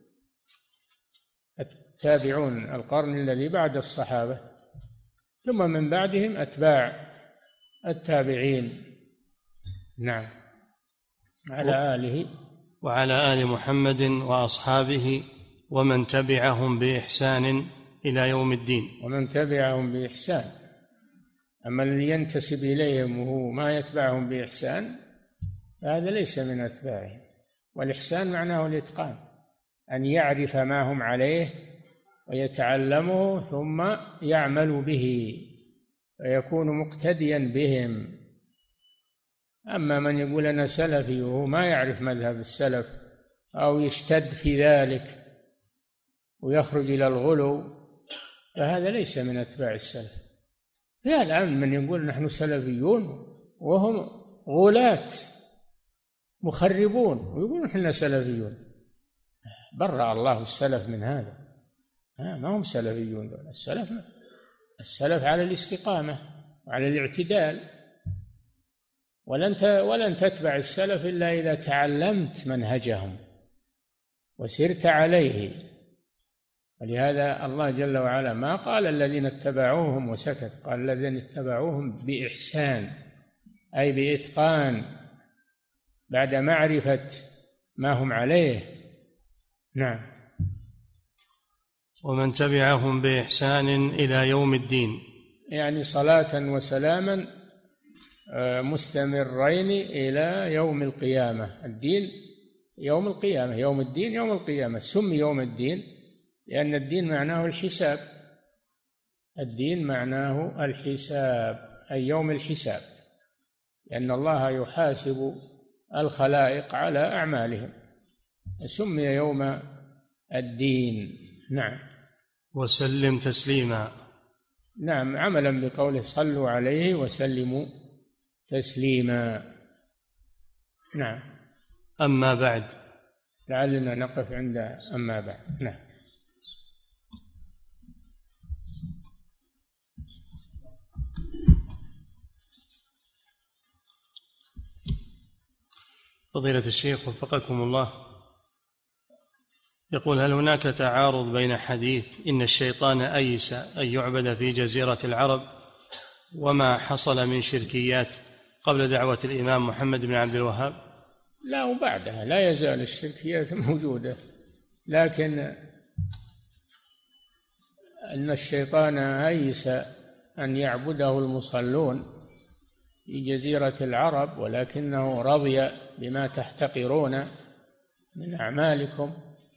القرن الذي بعد الصحابة، ثم من بعدهم أتباع التابعين. نعم. على آله وعلى آل محمد وأصحابه ومن تبعهم بإحسان إلى يوم الدين. ومن تبعهم بإحسان. أما الذي ينتسب إليهم وهو ما يتبعهم بإحسان هذا ليس من أتباعهم. والإحسان معناه الإتقان، أن يعرف ما هم عليه ويتعلمه ثم يعمل به ويكون مقتديا بهم. أما من يقول أنا سلفي وهو ما يعرف مذهب السلف أو يشتد في ذلك ويخرج إلى الغلو فهذا ليس من أتباع السلف. في الآن من يقول نحن سلفيون وهم غلاة مخربون ويقولون إحنا سلفيون. برأ الله السلف من هذا، ما هم سلفيون. السلف على الاستقامة وعلى الاعتدال، ولن تتبع السلف إلا إذا تعلمت منهجهم وسرت عليه. ولهذا الله جل وعلا ما قال الذين اتبعوهم وسكت، قال الذين اتبعوهم بإحسان، أي بإتقان بعد معرفة ما هم عليه. نعم. ومن تبعهم بإحسان إلى يوم الدين، يعني صلاة وسلاما مستمرين إلى يوم القيامة. الدين يوم القيامة، يوم الدين يوم القيامة. سمي يوم الدين لأن الدين معناه الحساب. الدين معناه الحساب، أي يوم الحساب، لأن الله يحاسب الخلائق على أعمالهم، سمي يوم الدين. نعم. وسلم تسليما. نعم، عملا بقوله صلوا عليه وسلموا تسليما. نعم. أما بعد. لعلنا نقف عند أما بعد. نعم. فضيلة الشيخ وفقكم الله، يقول: هل هناك تعارض بين حديث إن الشيطان أيس أن يعبد في جزيرة العرب وما حصل من شركيات قبل دعوة الإمام محمد بن عبد الوهاب؟ لا، وبعدها لا يزال الشركيات موجودة، لكن أن الشيطان أيس أن يعبده المصلون في جزيرة العرب، ولكنه رضي بما تحتقرون من أعمالكم.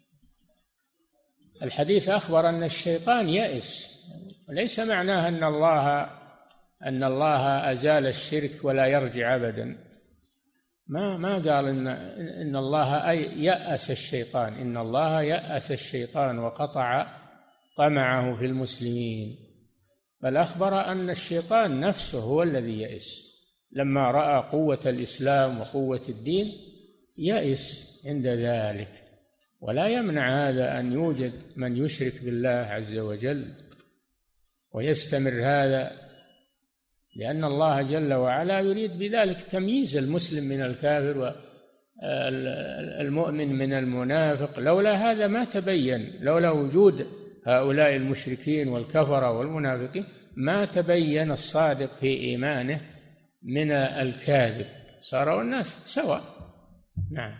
الحديث أخبر أن الشيطان يئس، وليس معناه أن الله أزال الشرك ولا يرجع أبدا. ما قال إن الله يأس الشيطان، إن الله يأس الشيطان وقطع طمعه في المسلمين، بل أخبر أن الشيطان نفسه هو الذي يئس لما رأى قوة الإسلام وقوة الدين، يئس عند ذلك. ولا يمنع هذا أن يوجد من يشرك بالله عز وجل ويستمر هذا، لأن الله جل وعلا يريد بذلك تمييز المسلم من الكافر والمؤمن من المنافق. لولا هذا ما تبين، لولا وجود هؤلاء المشركين والكفرة والمنافقين ما تبين الصادق في إيمانه من الكاذب، صاروا الناس سواء. نعم.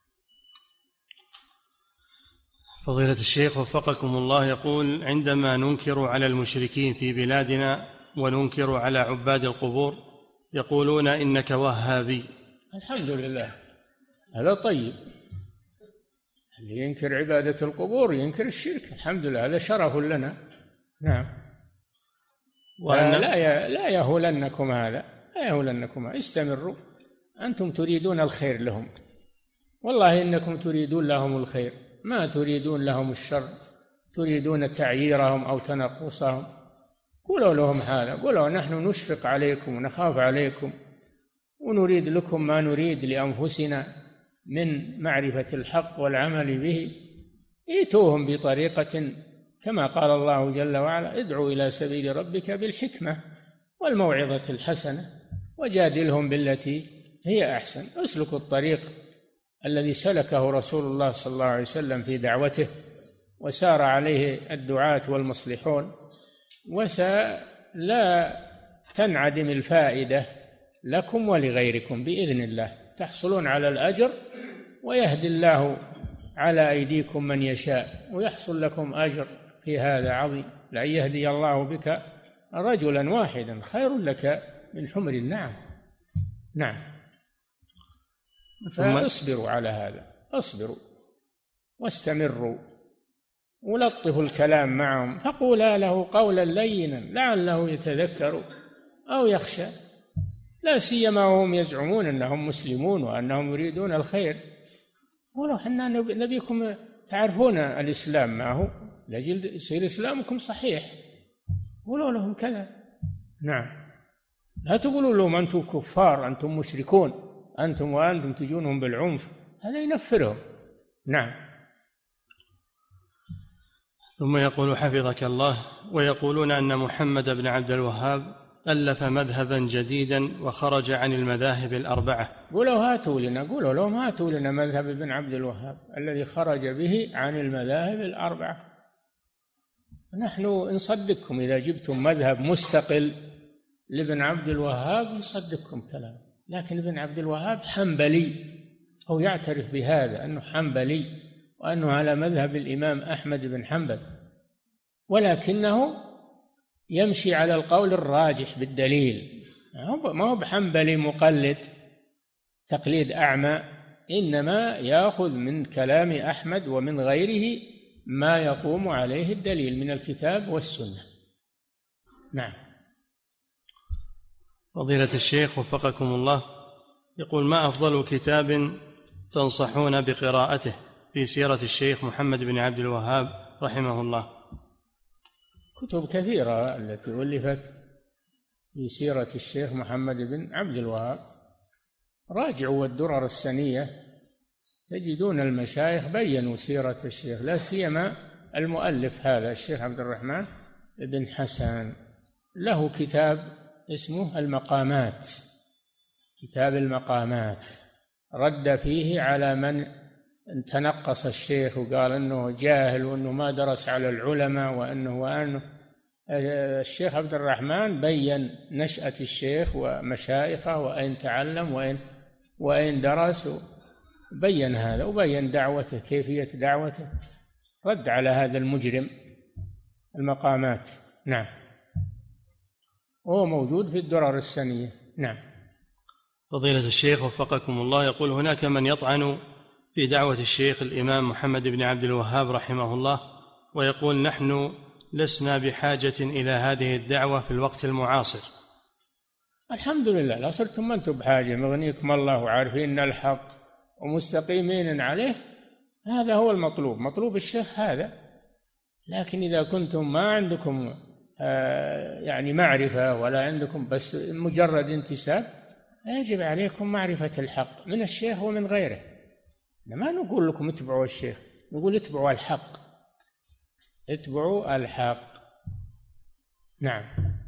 فضيلة الشيخ وفقكم الله، يقول: عندما ننكر على المشركين في بلادنا وننكر على عباد القبور يقولون إنك وهابي. الحمد لله، هذا طيب. اللي ينكر عبادة القبور ينكر الشرك، الحمد لله، هذا شرف لنا. نعم. لا يهولنكم هذا، لا يهولنكم، استمروا، أنتم تريدون الخير لهم، والله إنكم تريدون لهم الخير، ما تريدون لهم الشر، تريدون تعييرهم أو تنقصهم. قولوا لهم هذا، قولوا نحن نشفق عليكم ونخاف عليكم ونريد لكم ما نريد لأنفسنا من معرفة الحق والعمل به. ائتوهم بطريقة كما قال الله جل وعلا: ادعوا إلى سبيل ربك بالحكمة والموعظة الحسنة وجادلهم بالتي هي أحسن. اسلكوا الطريق الذي سلكه رسول الله صلى الله عليه وسلم في دعوته وسار عليه الدعاة والمصلحون، ولا تنعدم الفائدة لكم ولغيركم بإذن الله، تحصلون على الأجر ويهدي الله على أيديكم من يشاء ويحصل لكم أجر في هذا عظيم. لأن يهدي الله بك رجلا واحدا خير لك من حمر النعم. نعم. فاصبروا على هذا، اصبروا واستمروا، ولطفوا الكلام معهم، فقولا له قولا لينا لعله يتذكر أو يخشى، لا سيما وهم يزعمون أنهم مسلمون وأنهم يريدون الخير. ولو حنا نبيكم تعرفون الإسلام ما هو لأجل يصير إسلامكم صحيح، قولوا لهم كذا. نعم. لا تقولوا لهم أنتم كفار، أنتم مشركون، وأنتم تجونهم بالعنف، هذا ينفرهم. نعم. ثم يقول حفظك الله: ويقولون أن محمد بن عبد الوهاب ألف مذهبا جديدا وخرج عن المذاهب الأربعة. قولوا لهم هاتوا لنا مذهب ابن عبد الوهاب الذي خرج به عن المذاهب الأربعة، نحن نصدقكم. إذا جبتم مذهب مستقل لابن عبد الوهاب نصدقكم كلام، لكن ابن عبد الوهاب حنبلي، هو يعترف بهذا أنه حنبلي وأنه على مذهب الإمام أحمد بن حنبل، ولكنه يمشي على القول الراجح بالدليل، ما هو بحنبلي مقلد تقليد أعمى، إنما يأخذ من كلام أحمد ومن غيره ما يقوم عليه الدليل من الكتاب والسنة. نعم. فضيلة الشيخ وفقكم الله، يقول: ما أفضل كتاب تنصحون بقراءته في سيرة الشيخ محمد بن عبد الوهاب رحمه الله؟ كتب كثيرة التي ألفت في سيرة الشيخ محمد بن عبد الوهاب، راجعوا الدرر السنية تجدون المشايخ بينوا سيرة الشيخ، لا سيما المؤلف هذا الشيخ عبد الرحمن بن حسن، له كتاب اسمه المقامات، كتاب المقامات، رد فيه على من تنقص الشيخ وقال انه جاهل وانه ما درس على العلماء وانه الشيخ عبد الرحمن بين نشأة الشيخ ومشايخه وأين تعلم وأين درس، بين هذا وبين دعوته، كيفية دعوته، رد على هذا المجرم. المقامات. نعم، وهو موجود في الدرر السنية. نعم. فضيلة الشيخ وفقكم الله، يقول: هناك من يطعن في دعوة الشيخ الإمام محمد بن عبد الوهاب رحمه الله، ويقول: نحن لسنا بحاجة إلى هذه الدعوة في الوقت المعاصر. الحمد لله، لا صرتم أنتم بحاجة، مغنيكم الله وعارفين الحق ومستقيمين عليه، هذا هو المطلوب، مطلوب الشيخ هذا. لكن إذا كنتم ما عندكم يعني معرفة ولا عندكم بس مجرد انتساب، يجب عليكم معرفة الحق من الشيخ ومن غيره. ما نقول لكم اتبعوا الشيخ، نقول اتبعوا الحق، اتبعوا الحق. نعم.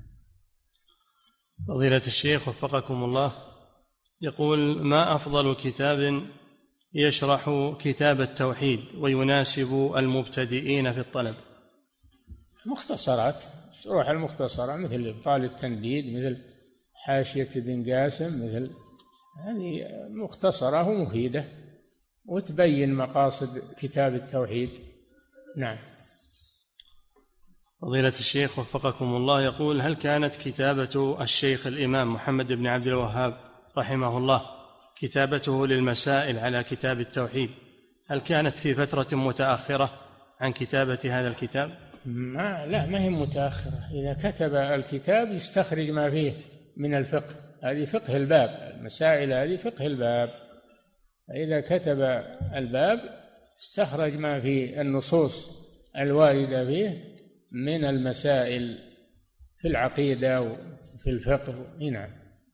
فضيلة الشيخ وفقكم الله، يقول: ما أفضل كتاب يشرح كتاب التوحيد ويناسب المبتدئين في الطلب؟ مختصرات، شروح المختصرة مثل إبطال التنديد، مثل حاشية ابن قاسم، مثل هذه مختصرة ومفيدة وتبين مقاصد كتاب التوحيد. نعم. فضيلة الشيخ وفقكم الله، يقول: هل كانت كتابة الشيخ الإمام محمد بن عبد الوهاب رحمه الله كتابته للمسائل على كتاب التوحيد، هل كانت في فترة متأخرة عن كتابة هذا الكتاب؟ ما هي متأخرة. إذا كتب الكتاب يستخرج ما فيه من الفقه، هذه فقه الباب، المسائل هذه فقه الباب. فإذا كتب الباب استخرج ما فيه النصوص الواردة فيه من المسائل في العقيدة وفي الفقه. نعم.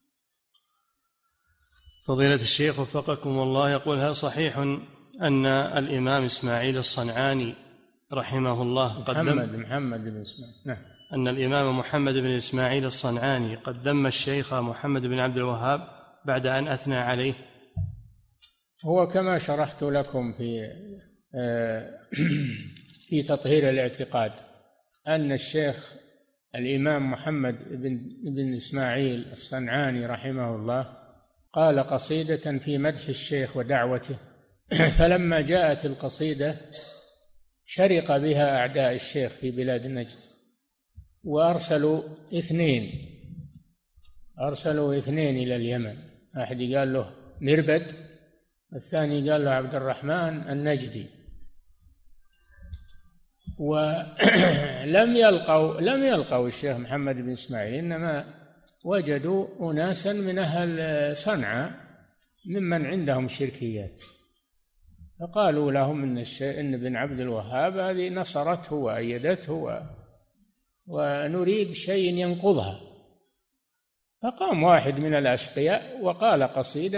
فضيلة الشيخ وفقكم الله، يقول: هل صحيح أن الإمام إسماعيل الصنعاني رحمه الله محمد بن إسماعيل، نعم، أن الإمام محمد بن إسماعيل الصنعاني قد ذم الشيخ محمد بن عبد الوهاب بعد أن أثنى عليه؟ هو كما شرحت لكم في تطهير الاعتقاد أن الشيخ الإمام محمد بن إسماعيل الصنعاني رحمه الله قال قصيدة في مدح الشيخ ودعوته، فلما جاءت القصيدة شرق بها أعداء الشيخ في بلاد نجد، وأرسلوا اثنين إلى اليمن، أحد قال له مربد، الثاني قال له عبد الرحمن النجدي، ولم يلقوا الشيخ محمد بن إسماعيل، إنما وجدوا أناسا من أهل صنعاء ممن عندهم شركيات، فقالوا لهم إن ابن عبد الوهاب هذه نصرته وأيدته ونريد شيء ينقضها، فقام واحد من الأشقياء وقال قصيدة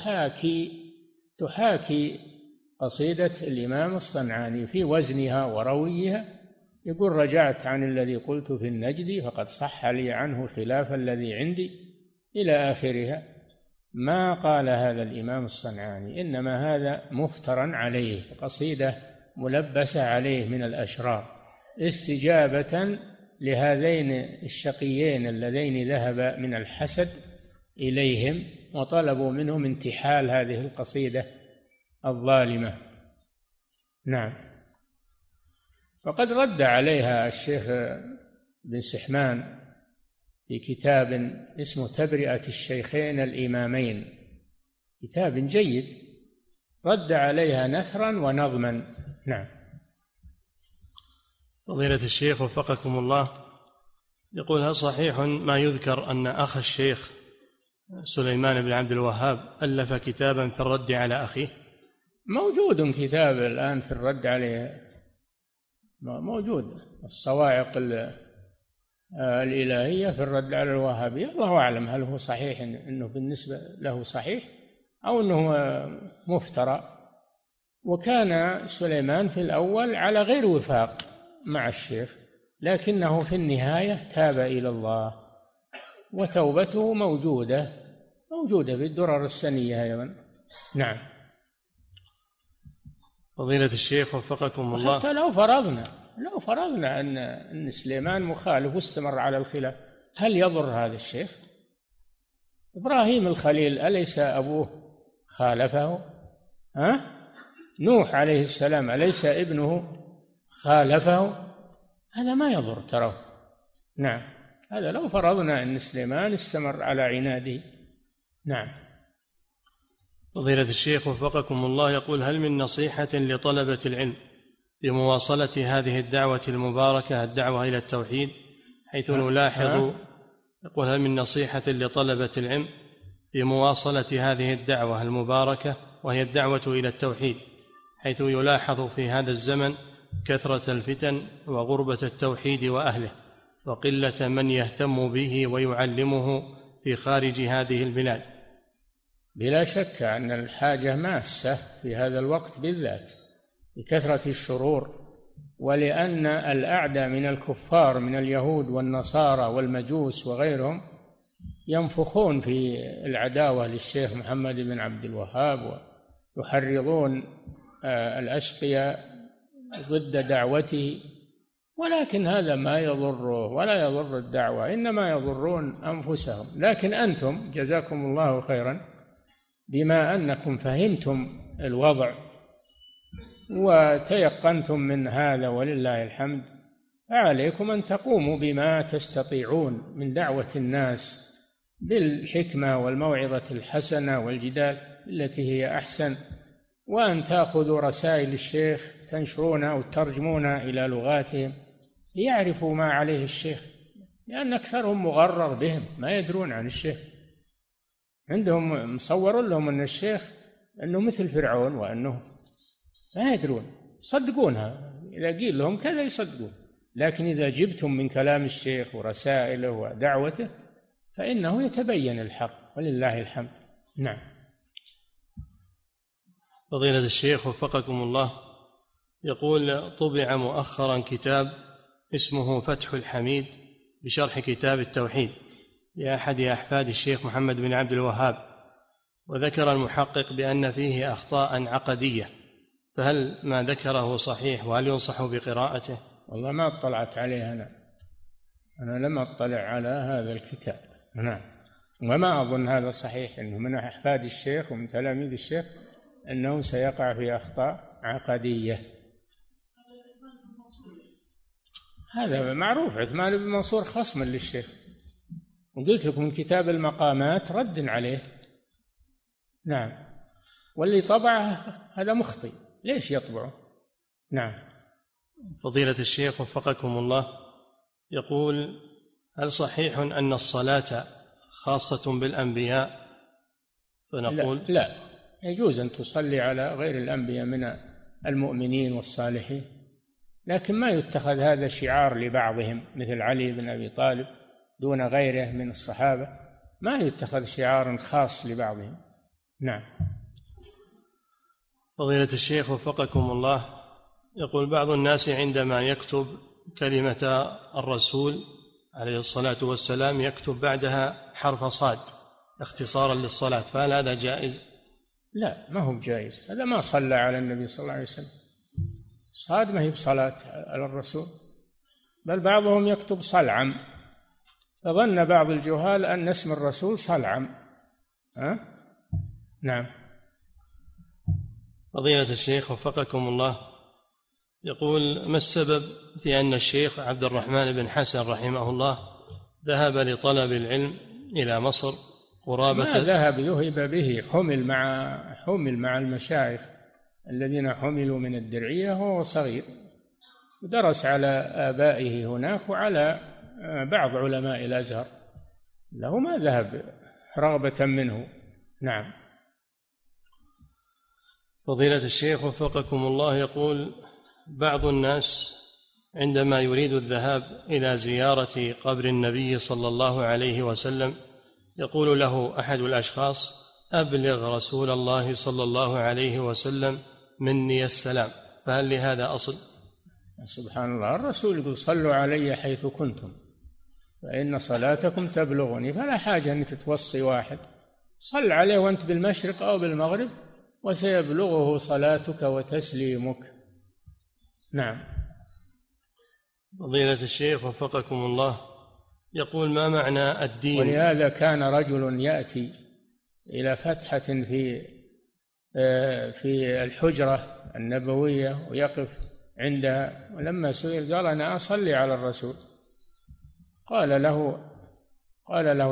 تحاكي قصيدة الإمام الصنعاني في وزنها ورويها، يقول: رجعت عن الذي قلت في النجد فقد صح لي عنه خلاف الذي عندي، إلى آخرها. ما قال هذا الإمام الصنعاني، إنما هذا مفترى عليه، قصيدة ملبسة عليه من الأشرار، استجابة لهذين الشقيين اللذين ذهب من الحسد إليهم وطلبوا منهم انتحال هذه القصيدة الظالمة. نعم. فقد رد عليها الشيخ بن سحمان في كتاب اسمه تبرئة الشيخين الإمامين، كتاب جيد، رد عليها نثرا ونظما. نعم. فضيلة الشيخ وفقكم الله، يقول: هل صحيح ما يذكر أن أخ الشيخ سليمان بن عبد الوهاب ألف كتابا في الرد على أخيه؟ موجود كتاب الآن في الرد عليه، موجود، الصواعق الإلهية في الرد على الوهابية. الله أعلم هل هو صحيح، أنه بالنسبة له صحيح أو أنه مفترى. وكان سليمان في الأول على غير وفاق مع الشيخ، لكنه في النهاية تاب إلى الله، وتوبته موجودة في الدرر السنية أيضا. نعم. فضيلة الشيخ وفقكم الله، حتى لو فرضنا أن سليمان مخالف واستمر على الخلاف، هل يضر هذا الشيخ؟ إبراهيم الخليل أليس أبوه خالفه؟ نوح عليه السلام أليس ابنه خالفه؟ هذا ما يضر ترى. نعم. هذا لو فرضنا أن سليمان استمر على عناده. نعم. فضيلة الشيخ وفقكم الله، يقول: هل من نصيحة لطلبة العلم بمواصلة هذه الدعوة المباركة، الدعوة إلى التوحيد، حيث نلاحظ، يقول: هل من نصيحة لطلبة العلم بمواصلة هذه الدعوة المباركة وهي الدعوة إلى التوحيد، حيث يلاحظ في هذا الزمن كثرة الفتن وغربة التوحيد وأهله وقلة من يهتم به ويعلمه في خارج هذه البلاد؟ بلا شك أن الحاجة ماسة في هذا الوقت بالذات بكثرة الشرور، ولأن الأعداء من الكفار من اليهود والنصارى والمجوس وغيرهم ينفخون في العداوة للشيخ محمد بن عبد الوهاب، ويحرضون الأشقياء ضد دعوته، ولكن هذا ما يضره ولا يضر الدعوة، إنما يضرون أنفسهم. لكن أنتم جزاكم الله خيرا، بما أنكم فهمتم الوضع وتيقنتم من هذا ولله الحمد، فعليكم أن تقوموا بما تستطيعون من دعوة الناس بالحكمة والموعظة الحسنة والجدال التي هي أحسن، وأن تأخذوا رسائل الشيخ تنشرونها وترجمونها إلى لغاتهم ليعرفوا ما عليه الشيخ، لأن أكثرهم مغرر بهم، ما يدرون عن الشيخ، عندهم مصور لهم أن الشيخ أنه مثل فرعون، وأنه ما يدرون، يصدقونها، إذا قيل لهم كذا يصدقون. لكن إذا جبتم من كلام الشيخ ورسائله ودعوته فإنه يتبين الحق ولله الحمد. نعم. فضيلة الشيخ وفقكم الله، يقول: طبع مؤخرا كتاب اسمه فتح الحميد بشرح كتاب التوحيد لأحد أحفاد الشيخ محمد بن عبد الوهاب، وذكر المحقق بأن فيه أخطاء عقدية، فهل ما ذكره صحيح، وهل ينصح بقراءته؟ والله ما اطلعت عليه أنا لم أطلع على هذا الكتاب. نعم. وما أظن هذا صحيح، أنه من أحفاد الشيخ ومن تلاميذ الشيخ أنه سيقع في أخطاء عقدية. هذا معروف، عثمان بن منصور خصم للشيخ، وقلت لكم من كتاب المقامات رد عليه. نعم. واللي طبعه هذا مخطئ، ليش يطبعه؟ نعم. فضيلة الشيخ وفقكم الله، يقول: هل صحيح أن الصلاة خاصة بالأنبياء؟ فنقول: لا، يجوز أن تصلي على غير الأنبياء من المؤمنين والصالحين، لكن ما يتخذ هذا شعار لبعضهم مثل علي بن أبي طالب دون غيره من الصحابة، ما يتخذ شعار خاص لبعضهم. نعم. فضيلة الشيخ وفقكم الله، يقول بعض الناس عندما يكتب كلمة الرسول عليه الصلاة والسلام يكتب بعدها حرف صاد اختصارا للصلاة، فهل هذا جائز؟ لا، ما هو جائز، هذا ما صلى على النبي صلى الله عليه وسلم. صاد ما هي بصلاة على الرسول، بل بعضهم يكتب صلعم، فظن بعض الجهال أن اسم الرسول صلعم. نعم. فضيلة الشيخ وفقكم الله، يقول ما السبب في أن الشيخ عبد الرحمن بن حسن رحمه الله ذهب لطلب العلم إلى مصر قرابة؟ ما ذهب، يهب به، حمل مع المشايخ الذين حملوا من الدرعية وهو صغير، ودرس على آبائه هناك وعلى بعض علماء الأزهر، له ما ذهب رغبة منه. نعم. فضيلة الشيخ وفقكم الله، يقول بعض الناس عندما يريد الذهاب إلى زيارة قبر النبي صلى الله عليه وسلم يقول له أحد الأشخاص أبلغ رسول الله صلى الله عليه وسلم مني السلام، فهل لهذا أصل؟ سبحان الله، الرسول يقول صلوا علي حيث كنتم فإن صلاتكم تبلغني، فلا حاجة أنك توصي واحد، صل عليه وأنت بالمشرق أو بالمغرب وسيبلغه صلاتك وتسليمك. نعم. فضيلة الشيخ وفقكم الله، يقول ما معنى الدين؟ ولهذا كان رجل يأتي إلى فتحة في الحجرة النبوية ويقف عندها، ولما سئل قال أنا أصلي على الرسول. قال له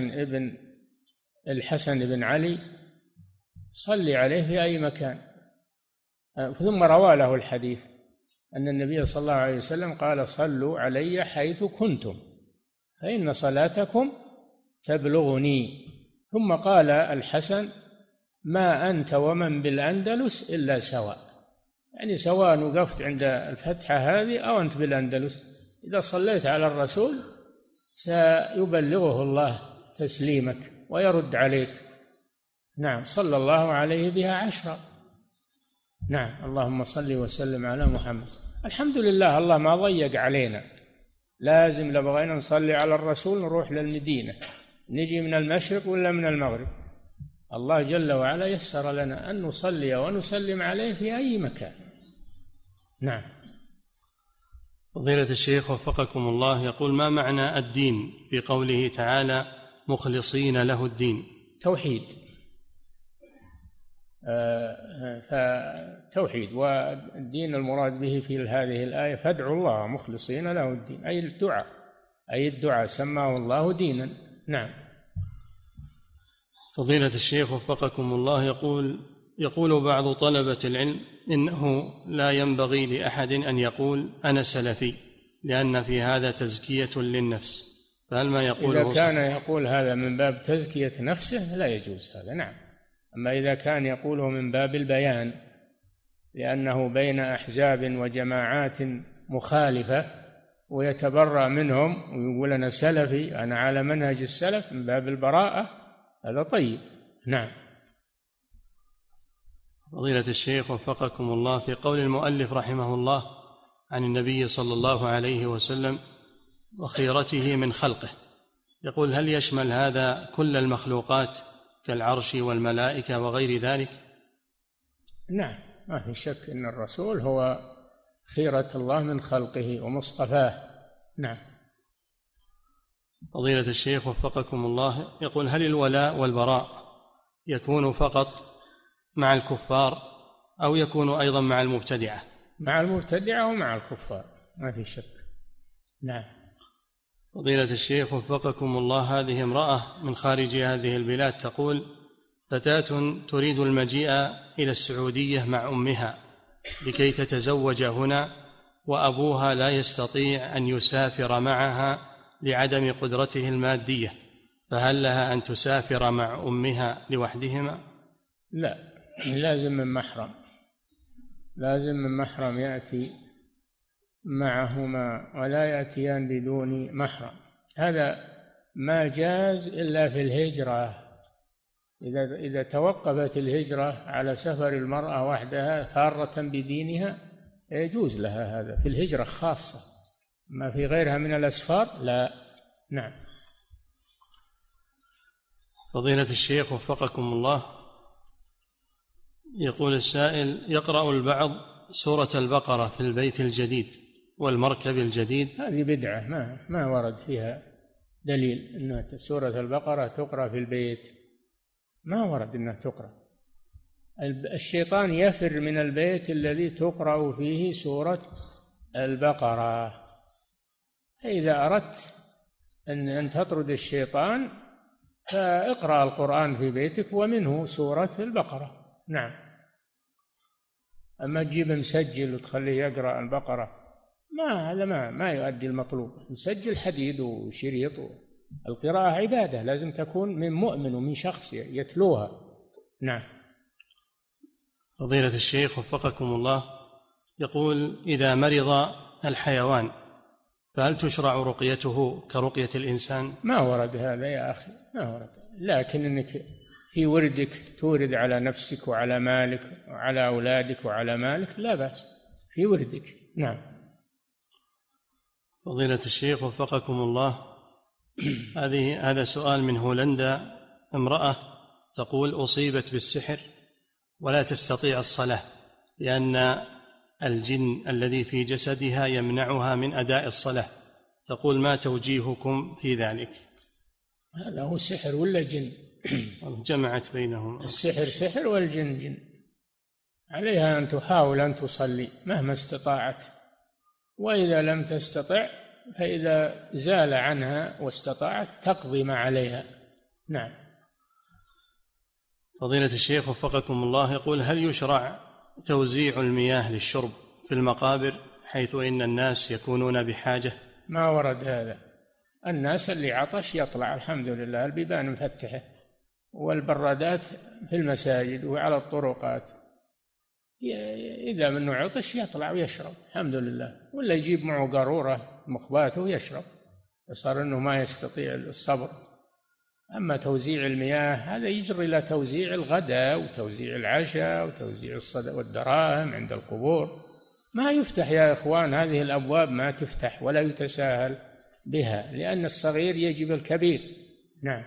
الحسن بن علي صلي عليه في أي مكان. ثم روى له الحديث أن النبي صلى الله عليه وسلم قال صلوا علي حيث كنتم فإن صلاتكم تبلغني. ثم قال الحسن ما أنت ومن بالأندلس إلا سواء، يعني سواء وقفت عند الفتحة هذه أو أنت بالأندلس، إذا صليت على الرسول سيبلغه الله تسليمك ويرد عليك. نعم. صلى الله عليه بها 10. نعم. اللهم صل وسلم على محمد. الحمد لله، الله ما ضيق علينا، لازم لو بغينا نصلي على الرسول نروح للمدينة، نجي من المشرق ولا من المغرب، الله جل وعلا يسر لنا أن نصلي ونسلم عليه في أي مكان. نعم. فضيلة الشيخ وفقكم الله، يقول ما معنى الدين في قوله تعالى مخلصين له الدين؟ توحيد، فتوحيد، والدين المراد به في هذه الآية فادعوا الله مخلصين له الدين، أي الدعاء سماه الله دينا. نعم. فضيلة الشيخ وفقكم الله، يقول بعض طلبة العلم إنه لا ينبغي لأحد أن يقول أنا سلفي لأن في هذا تزكية للنفس، فهل ما يقوله إذا كان يقول هذا من باب تزكية نفسه لا يجوز هذا. نعم. أما إذا كان يقوله من باب البيان لأنه بين أحزاب وجماعات مخالفة ويتبرأ منهم ويقول أنا سلفي، أنا على منهج السلف من باب البراءة، هذا طيب. نعم. فضيلة الشيخ وفقكم الله، في قول المؤلف رحمه الله عن النبي صلى الله عليه وسلم وخيرته من خلقه، يقول هل يشمل هذا كل المخلوقات كالعرش والملائكة وغير ذلك؟ نعم، ما في شك أن الرسول هو خيرة الله من خلقه ومصطفاه. نعم. فضيلة الشيخ وفقكم الله، يقول هل الولاء والبراء يكون فقط مع الكفار أو يكون أيضا مع المبتدعة؟ مع المبتدعة ومع الكفار، ما في شك. نعم. فضيلة الشيخ وفقكم الله، هذه امرأة من خارج هذه البلاد تقول فتاة تريد المجيء إلى السعودية مع أمها لكي تتزوج هنا، وأبوها لا يستطيع أن يسافر معها لعدم قدرته المادية، فهل لها أن تسافر مع أمها لوحدهما؟ لا، لازم من محرم، لازم من محرم يأتي معهما ولا يأتيان بدون محرم. هذا ما جاز إلا في الهجرة. إذا توقفت الهجرة على سفر المرأة وحدها فارة بدينها يجوز لها هذا في الهجرة خاصة، ما في غيرها من الأسفار لا. نعم. فضيلة الشيخ وفقكم الله، يقول السائل: يقرأ البعض سورة البقرة في البيت الجديد والمركب الجديد. هذه بدعة ما ورد فيها دليل أن سورة البقرة تقرأ في البيت، ما ورد أنها تقرأ. الشيطان يفر من البيت الذي تقرأ فيه سورة البقرة. إذا أردت أن تطرد الشيطان فاقرأ القرآن في بيتك ومنه سورة البقرة. نعم. أما تجيب مسجل وتخليه يقرأ البقرة، هذا ما يؤدي المطلوب. مسجل حديد وشريط. القراءة عبادة، لازم تكون من مؤمن ومن شخص يتلوها. نعم. فضيلة الشيخ وفقكم الله، يقول: إذا مرض الحيوان فهل تشرع رقيته كرقية الإنسان؟ ما ورد هذا يا أخي، ما ورد. لكن إنك في وردك تورد على نفسك وعلى مالك وعلى أولادك وعلى مالك لا بأس، في وردك. نعم. فضيلة الشيخ وفقكم الله، هذا سؤال من هولندا. امرأة تقول: أصيبت بالسحر ولا تستطيع الصلاة لأن الجن الذي في جسدها يمنعها من أداء الصلاة. تقول: ما توجيهكم في ذلك؟ هذا هو السحر ولا جن؟ جمعت بينهم. السحر سحر والجن جن. عليها أن تحاول أن تصلي مهما استطاعت، وإذا لم تستطع فإذا زال عنها واستطاعت تقضي ما عليها. نعم. فضيلة الشيخ وفقكم الله، يقول: هل يشرع توزيع المياه للشرب في المقابر حيث إن الناس يكونون بحاجة؟ ما ورد هذا. الناس اللي عطش يطلع، الحمد لله البيبان مفتحة والبرادات في المساجد وعلى الطرقات، إذا منه عطش يطلع ويشرب الحمد لله، ولا يجيب معه قارورة مخباته ويشرب، صار أنه ما يستطيع الصبر. أما توزيع المياه هذا يجري إلى توزيع الغداء وتوزيع العشاء وتوزيع والدراهم عند القبور. ما يفتح يا إخوان، هذه الأبواب ما تفتح ولا يتساهل بها، لأن الصغير يجب الكبير. نعم.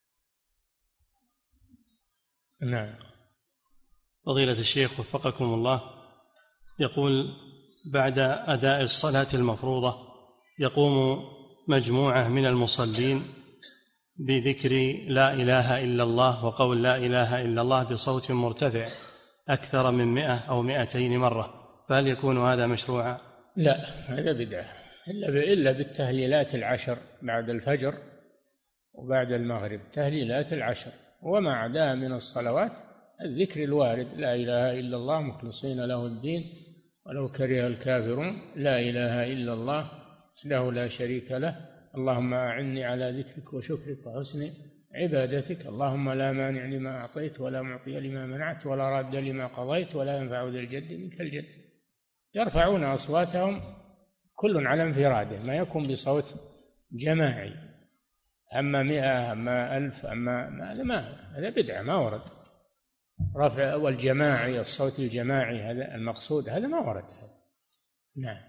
نعم. فضيلة الشيخ وفقكم الله، يقول: بعد أداء الصلاة المفروضة يقوم مجموعة من المصلين بذكر لا إله إلا الله وقول لا إله إلا الله بصوت مرتفع أكثر من 100 أو 200 مرة، فهل يكون هذا مشروعا؟ لا، هذا بدعة، إلا بالتهليلات 10 بعد الفجر وبعد المغرب، تهليلات 10، وما عداها من الصلوات الذكر الوارد: لا إله إلا الله مخلصين له الدين ولو كره الكافرون، لا إله إلا الله وحده لا شريك له، اللهم أعني على ذكرك وشكرك وحسن عبادتك، اللهم لا مانع لما أعطيت ولا معطي لما منعت ولا راد لما قضيت ولا ينفع ذا الجد منك الجد. يرفعون أصواتهم كل على انفراده، ما يكون بصوت جماعي، أما 100 أما 1000 هذا بدعة ما ورد. رفع والجماعي، الصوت الجماعي هذا المقصود، هذا ما ورد. نعم.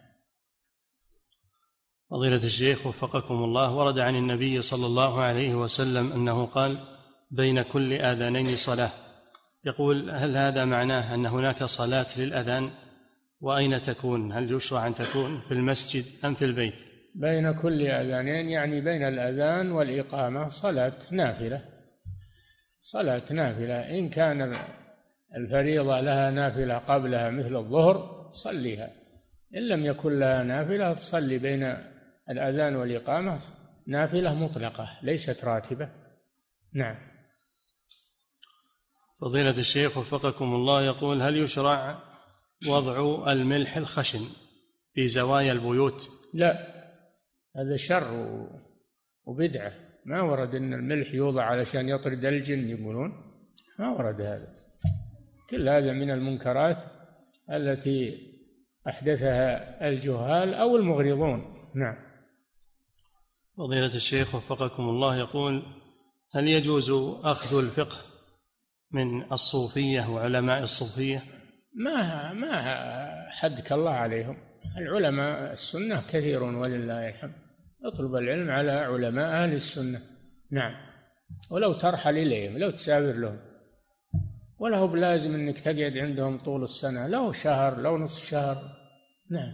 فضيلة الشيخ وفقكم الله، ورد عن النبي صلى الله عليه وسلم أنه قال: بين كل آذانين صلاة. يقول: هل هذا معناه أن هناك صلاة للأذان؟ وأين تكون؟ هل يشرع أن تكون في المسجد أم في البيت؟ بين كل آذانين يعني بين الأذان والإقامة صلاة نافلة، صلاة نافلة. إن كان الفريضة لها نافلة قبلها مثل الظهر صليها، إن لم يكن لها نافلة تصلي بين الأذان والإقامة نافلة مطلقة ليست راتبة. نعم. فضيلة الشيخ وفقكم الله، يقول: هل يشرع وضع الملح الخشن في زوايا البيوت؟ لا، هذا شر وبدعة، ما ورد أن الملح يوضع علشان يطرد الجن، يقولون ما ورد هذا. كل هذا من المنكرات التي أحدثها الجهال أو المغرضون. نعم. فضيلة الشيخ وفقكم الله يقول: هل يجوز أخذ الفقه من الصوفية وعلماء الصوفية؟ ما حدك الله عليهم. العلماء السنة كثير ولله الحمد، اطلب العلم على علماء أهل السنة. نعم، ولو ترحل إليهم، لو تسافر لهم، ولا هو بلازم أنك تقعد عندهم طول السنة، لو شهر لو نصف شهر. نعم.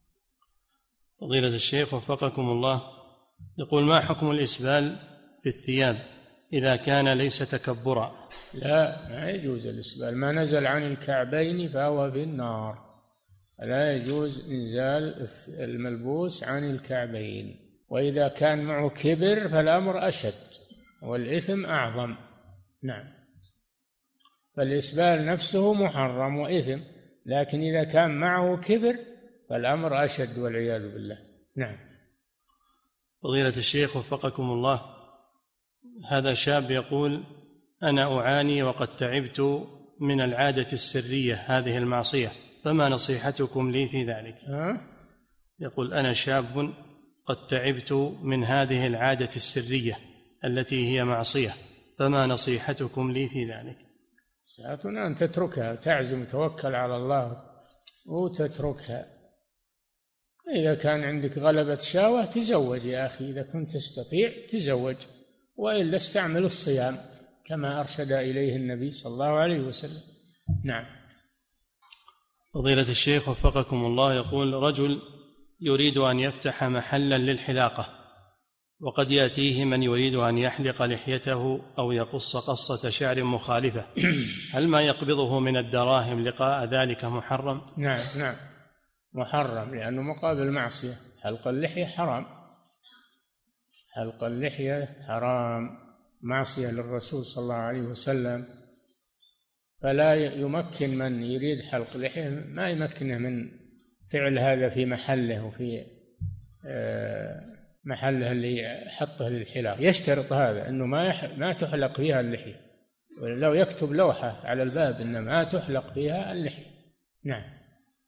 فضيلة الشيخ وفقكم الله يقول: ما حكم الإسبال في الثياب إذا كان ليس تكبرا؟ لا، ما يجوز الإسبال، ما نزل عن الكعبين فهو في النار. لا يجوز إنزال الملبوس عن الكعبين، وإذا كان معه كبر فالأمر أشد والإثم أعظم. نعم، فالإسبال نفسه محرم وإثم، لكن إذا كان معه كبر فالأمر أشد والعياذ بالله. نعم. فضيلة الشيخ وفقكم الله، هذا شاب يقول: أنا أعاني وقد تعبت من العادة السرية، هذه المعصية، فما نصيحتكم لي في ذلك؟ يقول: أنا شاب قد تعبت من هذه العادة السرية التي هي معصية، فما نصيحتكم لي في ذلك؟ ساعتنا أن تتركها، تعزم توكل على الله وتتركها. إذا كان عندك غلبة شهوة تزوج يا أخي، إذا كنت تستطيع تزوج، وإلا استعمل الصيام كما أرشد إليه النبي صلى الله عليه وسلم. نعم. فضيلة الشيخ وفقكم الله يقول: رجل يريد أن يفتح محلا للحلاقة، وقد يأتيه من يريد أن يحلق لحيته أو يقص قصة شعر مخالفة، هل ما يقبضه من الدراهم لقاء ذلك محرم؟ نعم محرم، لأنه مقابل معصية. حلق اللحية حرام، حلق اللحية حرام، معصية للرسول صلى الله عليه وسلم. فلا يمكن من يريد حلق لحية، ما يمكنه من فعل هذا في محله وفي محله اللي حطه للحلاق. يشترط هذا أنه ما تحلق فيها اللحية، ولو يكتب لوحة على الباب أنه ما تحلق فيها اللحية. نعم.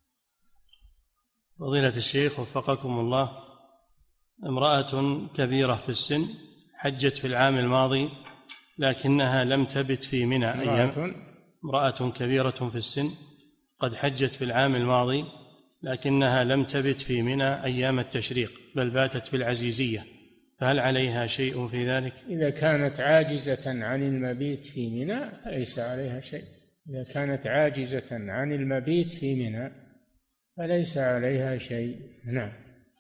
فضيلة الشيخ وفقكم الله، امرأة كبيرة في السن حجت في العام الماضي لكنها لم تبت في منى امرأة كبيرة في السن قد حجت في العام الماضي لكنها لم تبت في منى أيام التشريق، بل باتت في العزيزية، فهل عليها شيء في ذلك؟ إذا كانت عاجزة عن المبيت في منى فليس عليها شيء. إذا كانت عاجزة عن المبيت في منى فليس عليها شيء. نعم.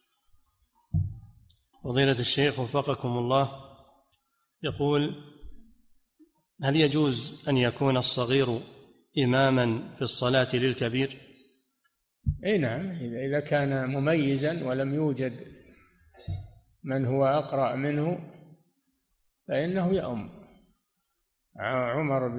فضيلة الشيخ وفقكم الله يقول: هل يجوز أن يكون الصغير إماما في الصلاة للكبير؟ أي نعم، إذا كان مميزا ولم يوجد من هو أقرأ منه فإنه يؤم. عمر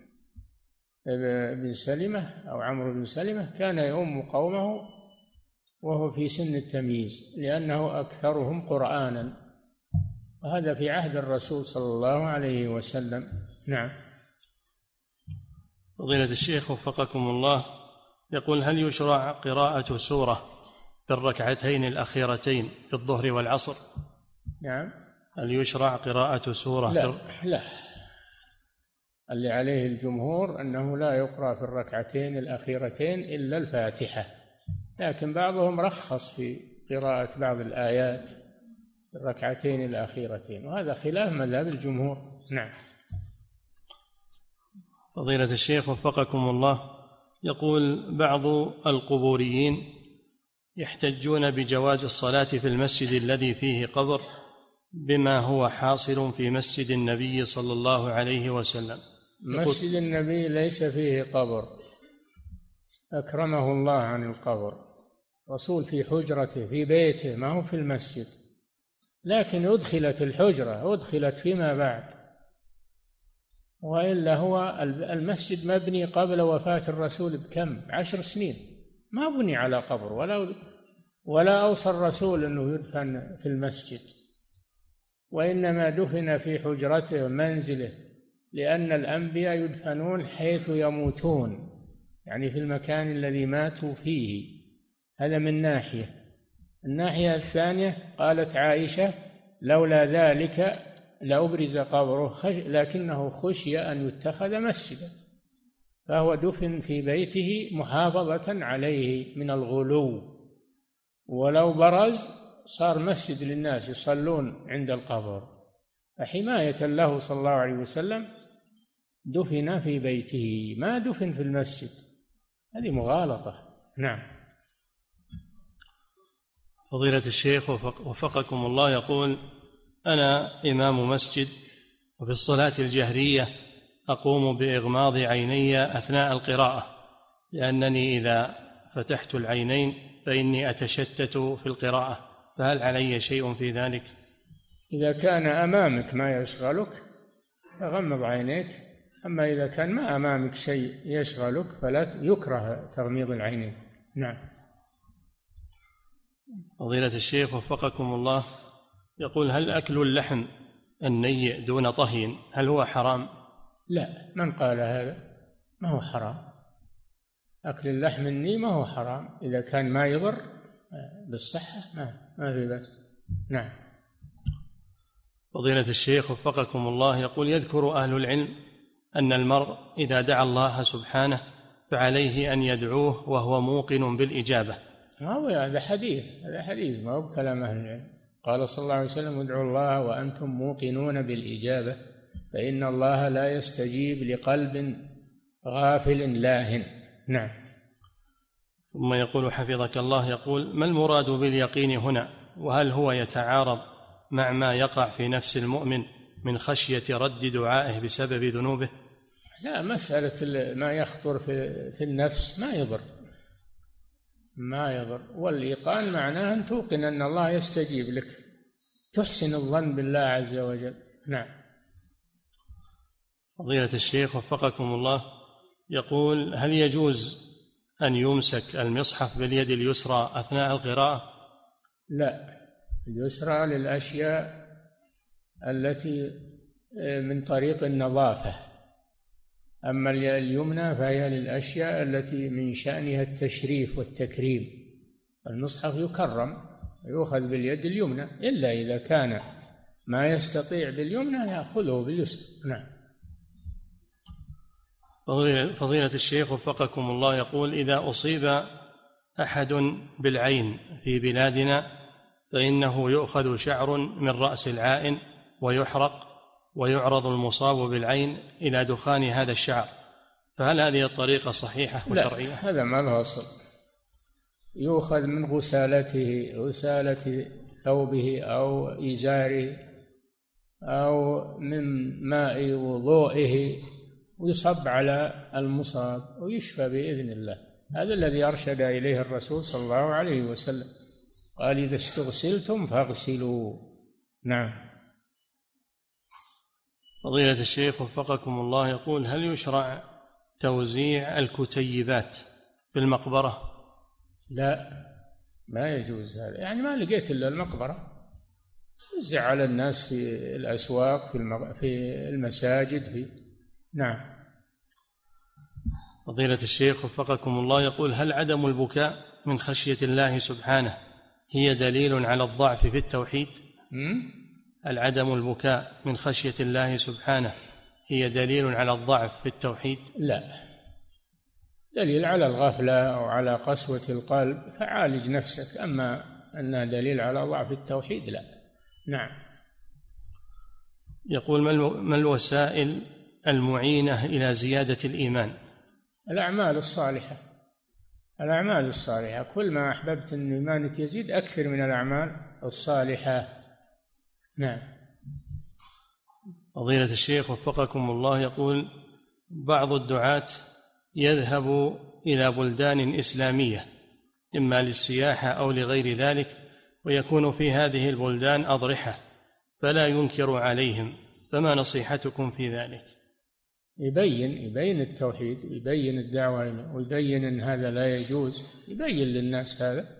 بن سلمة أو عمرو بن سلمة كان يؤم قومه وهو في سن التمييز، لأنه أكثرهم قرآنا، وهذا في عهد الرسول صلى الله عليه وسلم. نعم. فضيلة الشيخ وفقكم الله يقول: هل يشرع قراءة سورة في الركعتين الأخيرتين في الظهر والعصر؟ نعم. هل يشرع قراءة سورة؟ لا، اللي عليه الجمهور أنه لا يقرأ في الركعتين الأخيرتين إلا الفاتحة، لكن بعضهم رخص في قراءة بعض الآيات في الركعتين الأخيرتين، وهذا خلاف مذهب الجمهور. نعم. فضيلة الشيخ وفقكم الله يقول: بعض القبوريين يحتجون بجواز الصلاة في المسجد الذي فيه قبر بما هو حاصل في مسجد النبي صلى الله عليه وسلم. مسجد النبي ليس فيه قبر، أكرمه الله عن القبر، رسول في حجرته في بيته ما هو في المسجد، لكن أدخلت الحجرة أدخلت فيما بعد، وإلا هو المسجد مبني قبل وفاة الرسول بكم 10 سنين، ما بني على قبر ولا أوصى الرسول أنه يدفن في المسجد، وإنما دفن في حجرته منزله، لأن الأنبياء يدفنون حيث يموتون، يعني في المكان الذي ماتوا فيه. هذا من ناحية. الناحية الثانية قالت عائشة: لولا ذلك لأبرز قبره لكنه خشي أن يتخذ مسجدا، فهو دفن في بيته محافظة عليه من الغلو، ولو برز صار مسجد للناس يصلون عند القبر، فحماية له صلى الله عليه وسلم دفن في بيته ما دفن في المسجد، هذه مغالطة. نعم. فضيلة الشيخ وفقكم الله يقول: أنا إمام مسجد، وفي الصلاة الجهرية أقوم بإغماض عيني أثناء القراءة، لأنني إذا فتحت العينين فإني أتشتت في القراءة، فهل علي شيء في ذلك؟ إذا كان أمامك ما يشغلك فغمض عينيك، أما إذا كان ما أمامك شيء يشغلك فلا يكره تغميض العينين. نعم. فضيلة الشيخ وفقكم الله يقول: هل أكل اللحم النيء دون طهي هل هو حرام؟ لا، من قال هذا ما هو حرام. أكل اللحم النيء ما هو حرام إذا كان ما يضر بالصحة، ما في بأس. نعم. فضيلة الشيخ وفقكم الله يقول: يذكر أهل العلم أن المرء إذا دعا الله سبحانه فعليه أن يدعوه وهو موقن بالإجابة. هذا حديث ما هو كلام أهل العلم. قال صلى الله عليه وسلم: ادعوا الله وأنتم موقنون بالإجابة، فإن الله لا يستجيب لقلب غافل لاهٍ. نعم. ثم يقول حفظك الله، يقول: ما المراد باليقين هنا؟ وهل هو يتعارض مع ما يقع في نفس المؤمن من خشية رد دعائه بسبب ذنوبه؟ لا، مسألة ما يخطر في النفس ما يضر، والإيقان معناه أن توقن أن الله يستجيب لك، تحسن الظن بالله عز وجل. نعم. فضيلة الشيخ وفقكم الله يقول: هل يجوز أن يمسك المصحف باليد اليسرى أثناء القراءة؟ لا، اليسرى للأشياء التي من طريق النظافة، أما اليمنى فهي للأشياء التي من شأنها التشريف والتكريم. المصحف يكرم يؤخذ باليد اليمنى، إلا إذا كان ما يستطيع باليمنى يأخذه باليسرى. نعم. فضيلة الشيخ وفقكم الله يقول: إذا أصيب أحد بالعين في بلادنا فإنه يؤخذ شعر من رأس العائن ويحرق ويعرض المصاب بالعين إلى دخان هذا الشعر، فهل هذه الطريقة صحيحة وشرعية؟ لا، هذا ما له أصل. يؤخذ من غسالة ثوبه أو إزاره أو من ماء وضوئه ويصب على المصاب ويشفى بإذن الله. هذا الذي أرشد إليه الرسول صلى الله عليه وسلم، قال: إذا استغسلتم فاغسلوا. نعم. فضيلة الشيخ وفقكم الله يقول: هل يشرع توزيع الكتيبات في المقبرة؟ لا، ما يجوز هذا، يعني ما لقيت إلا المقبرة، وزع على الناس في الأسواق في المساجد نعم. فضيلة الشيخ وفقكم الله يقول: هل عدم البكاء من خشية الله سبحانه هي دليل على الضعف في التوحيد؟ هل عدم البكاء من خشية الله سبحانه هي دليل على الضعف في التوحيد؟ لا، دليل على الغفلة أو على قسوة القلب، فعالج نفسك، أما أنها دليل على ضعف التوحيد لا. نعم. يقول: ما الوسائل المعينة إلى زيادة الإيمان؟ الأعمال الصالحة، كل ما أحببت أن إيمانك يزيد أكثر من الأعمال الصالحة. نعم. فضيلة الشيخ وفقكم الله يقول: بعض الدعاة يذهب إلى بلدان إسلامية إما للسياحة أو لغير ذلك، ويكون في هذه البلدان أضرحة فلا ينكر عليهم، فما نصيحتكم في ذلك؟ يبين التوحيد، يبين الدعوة، ويبين أن هذا لا يجوز، يبين للناس هذا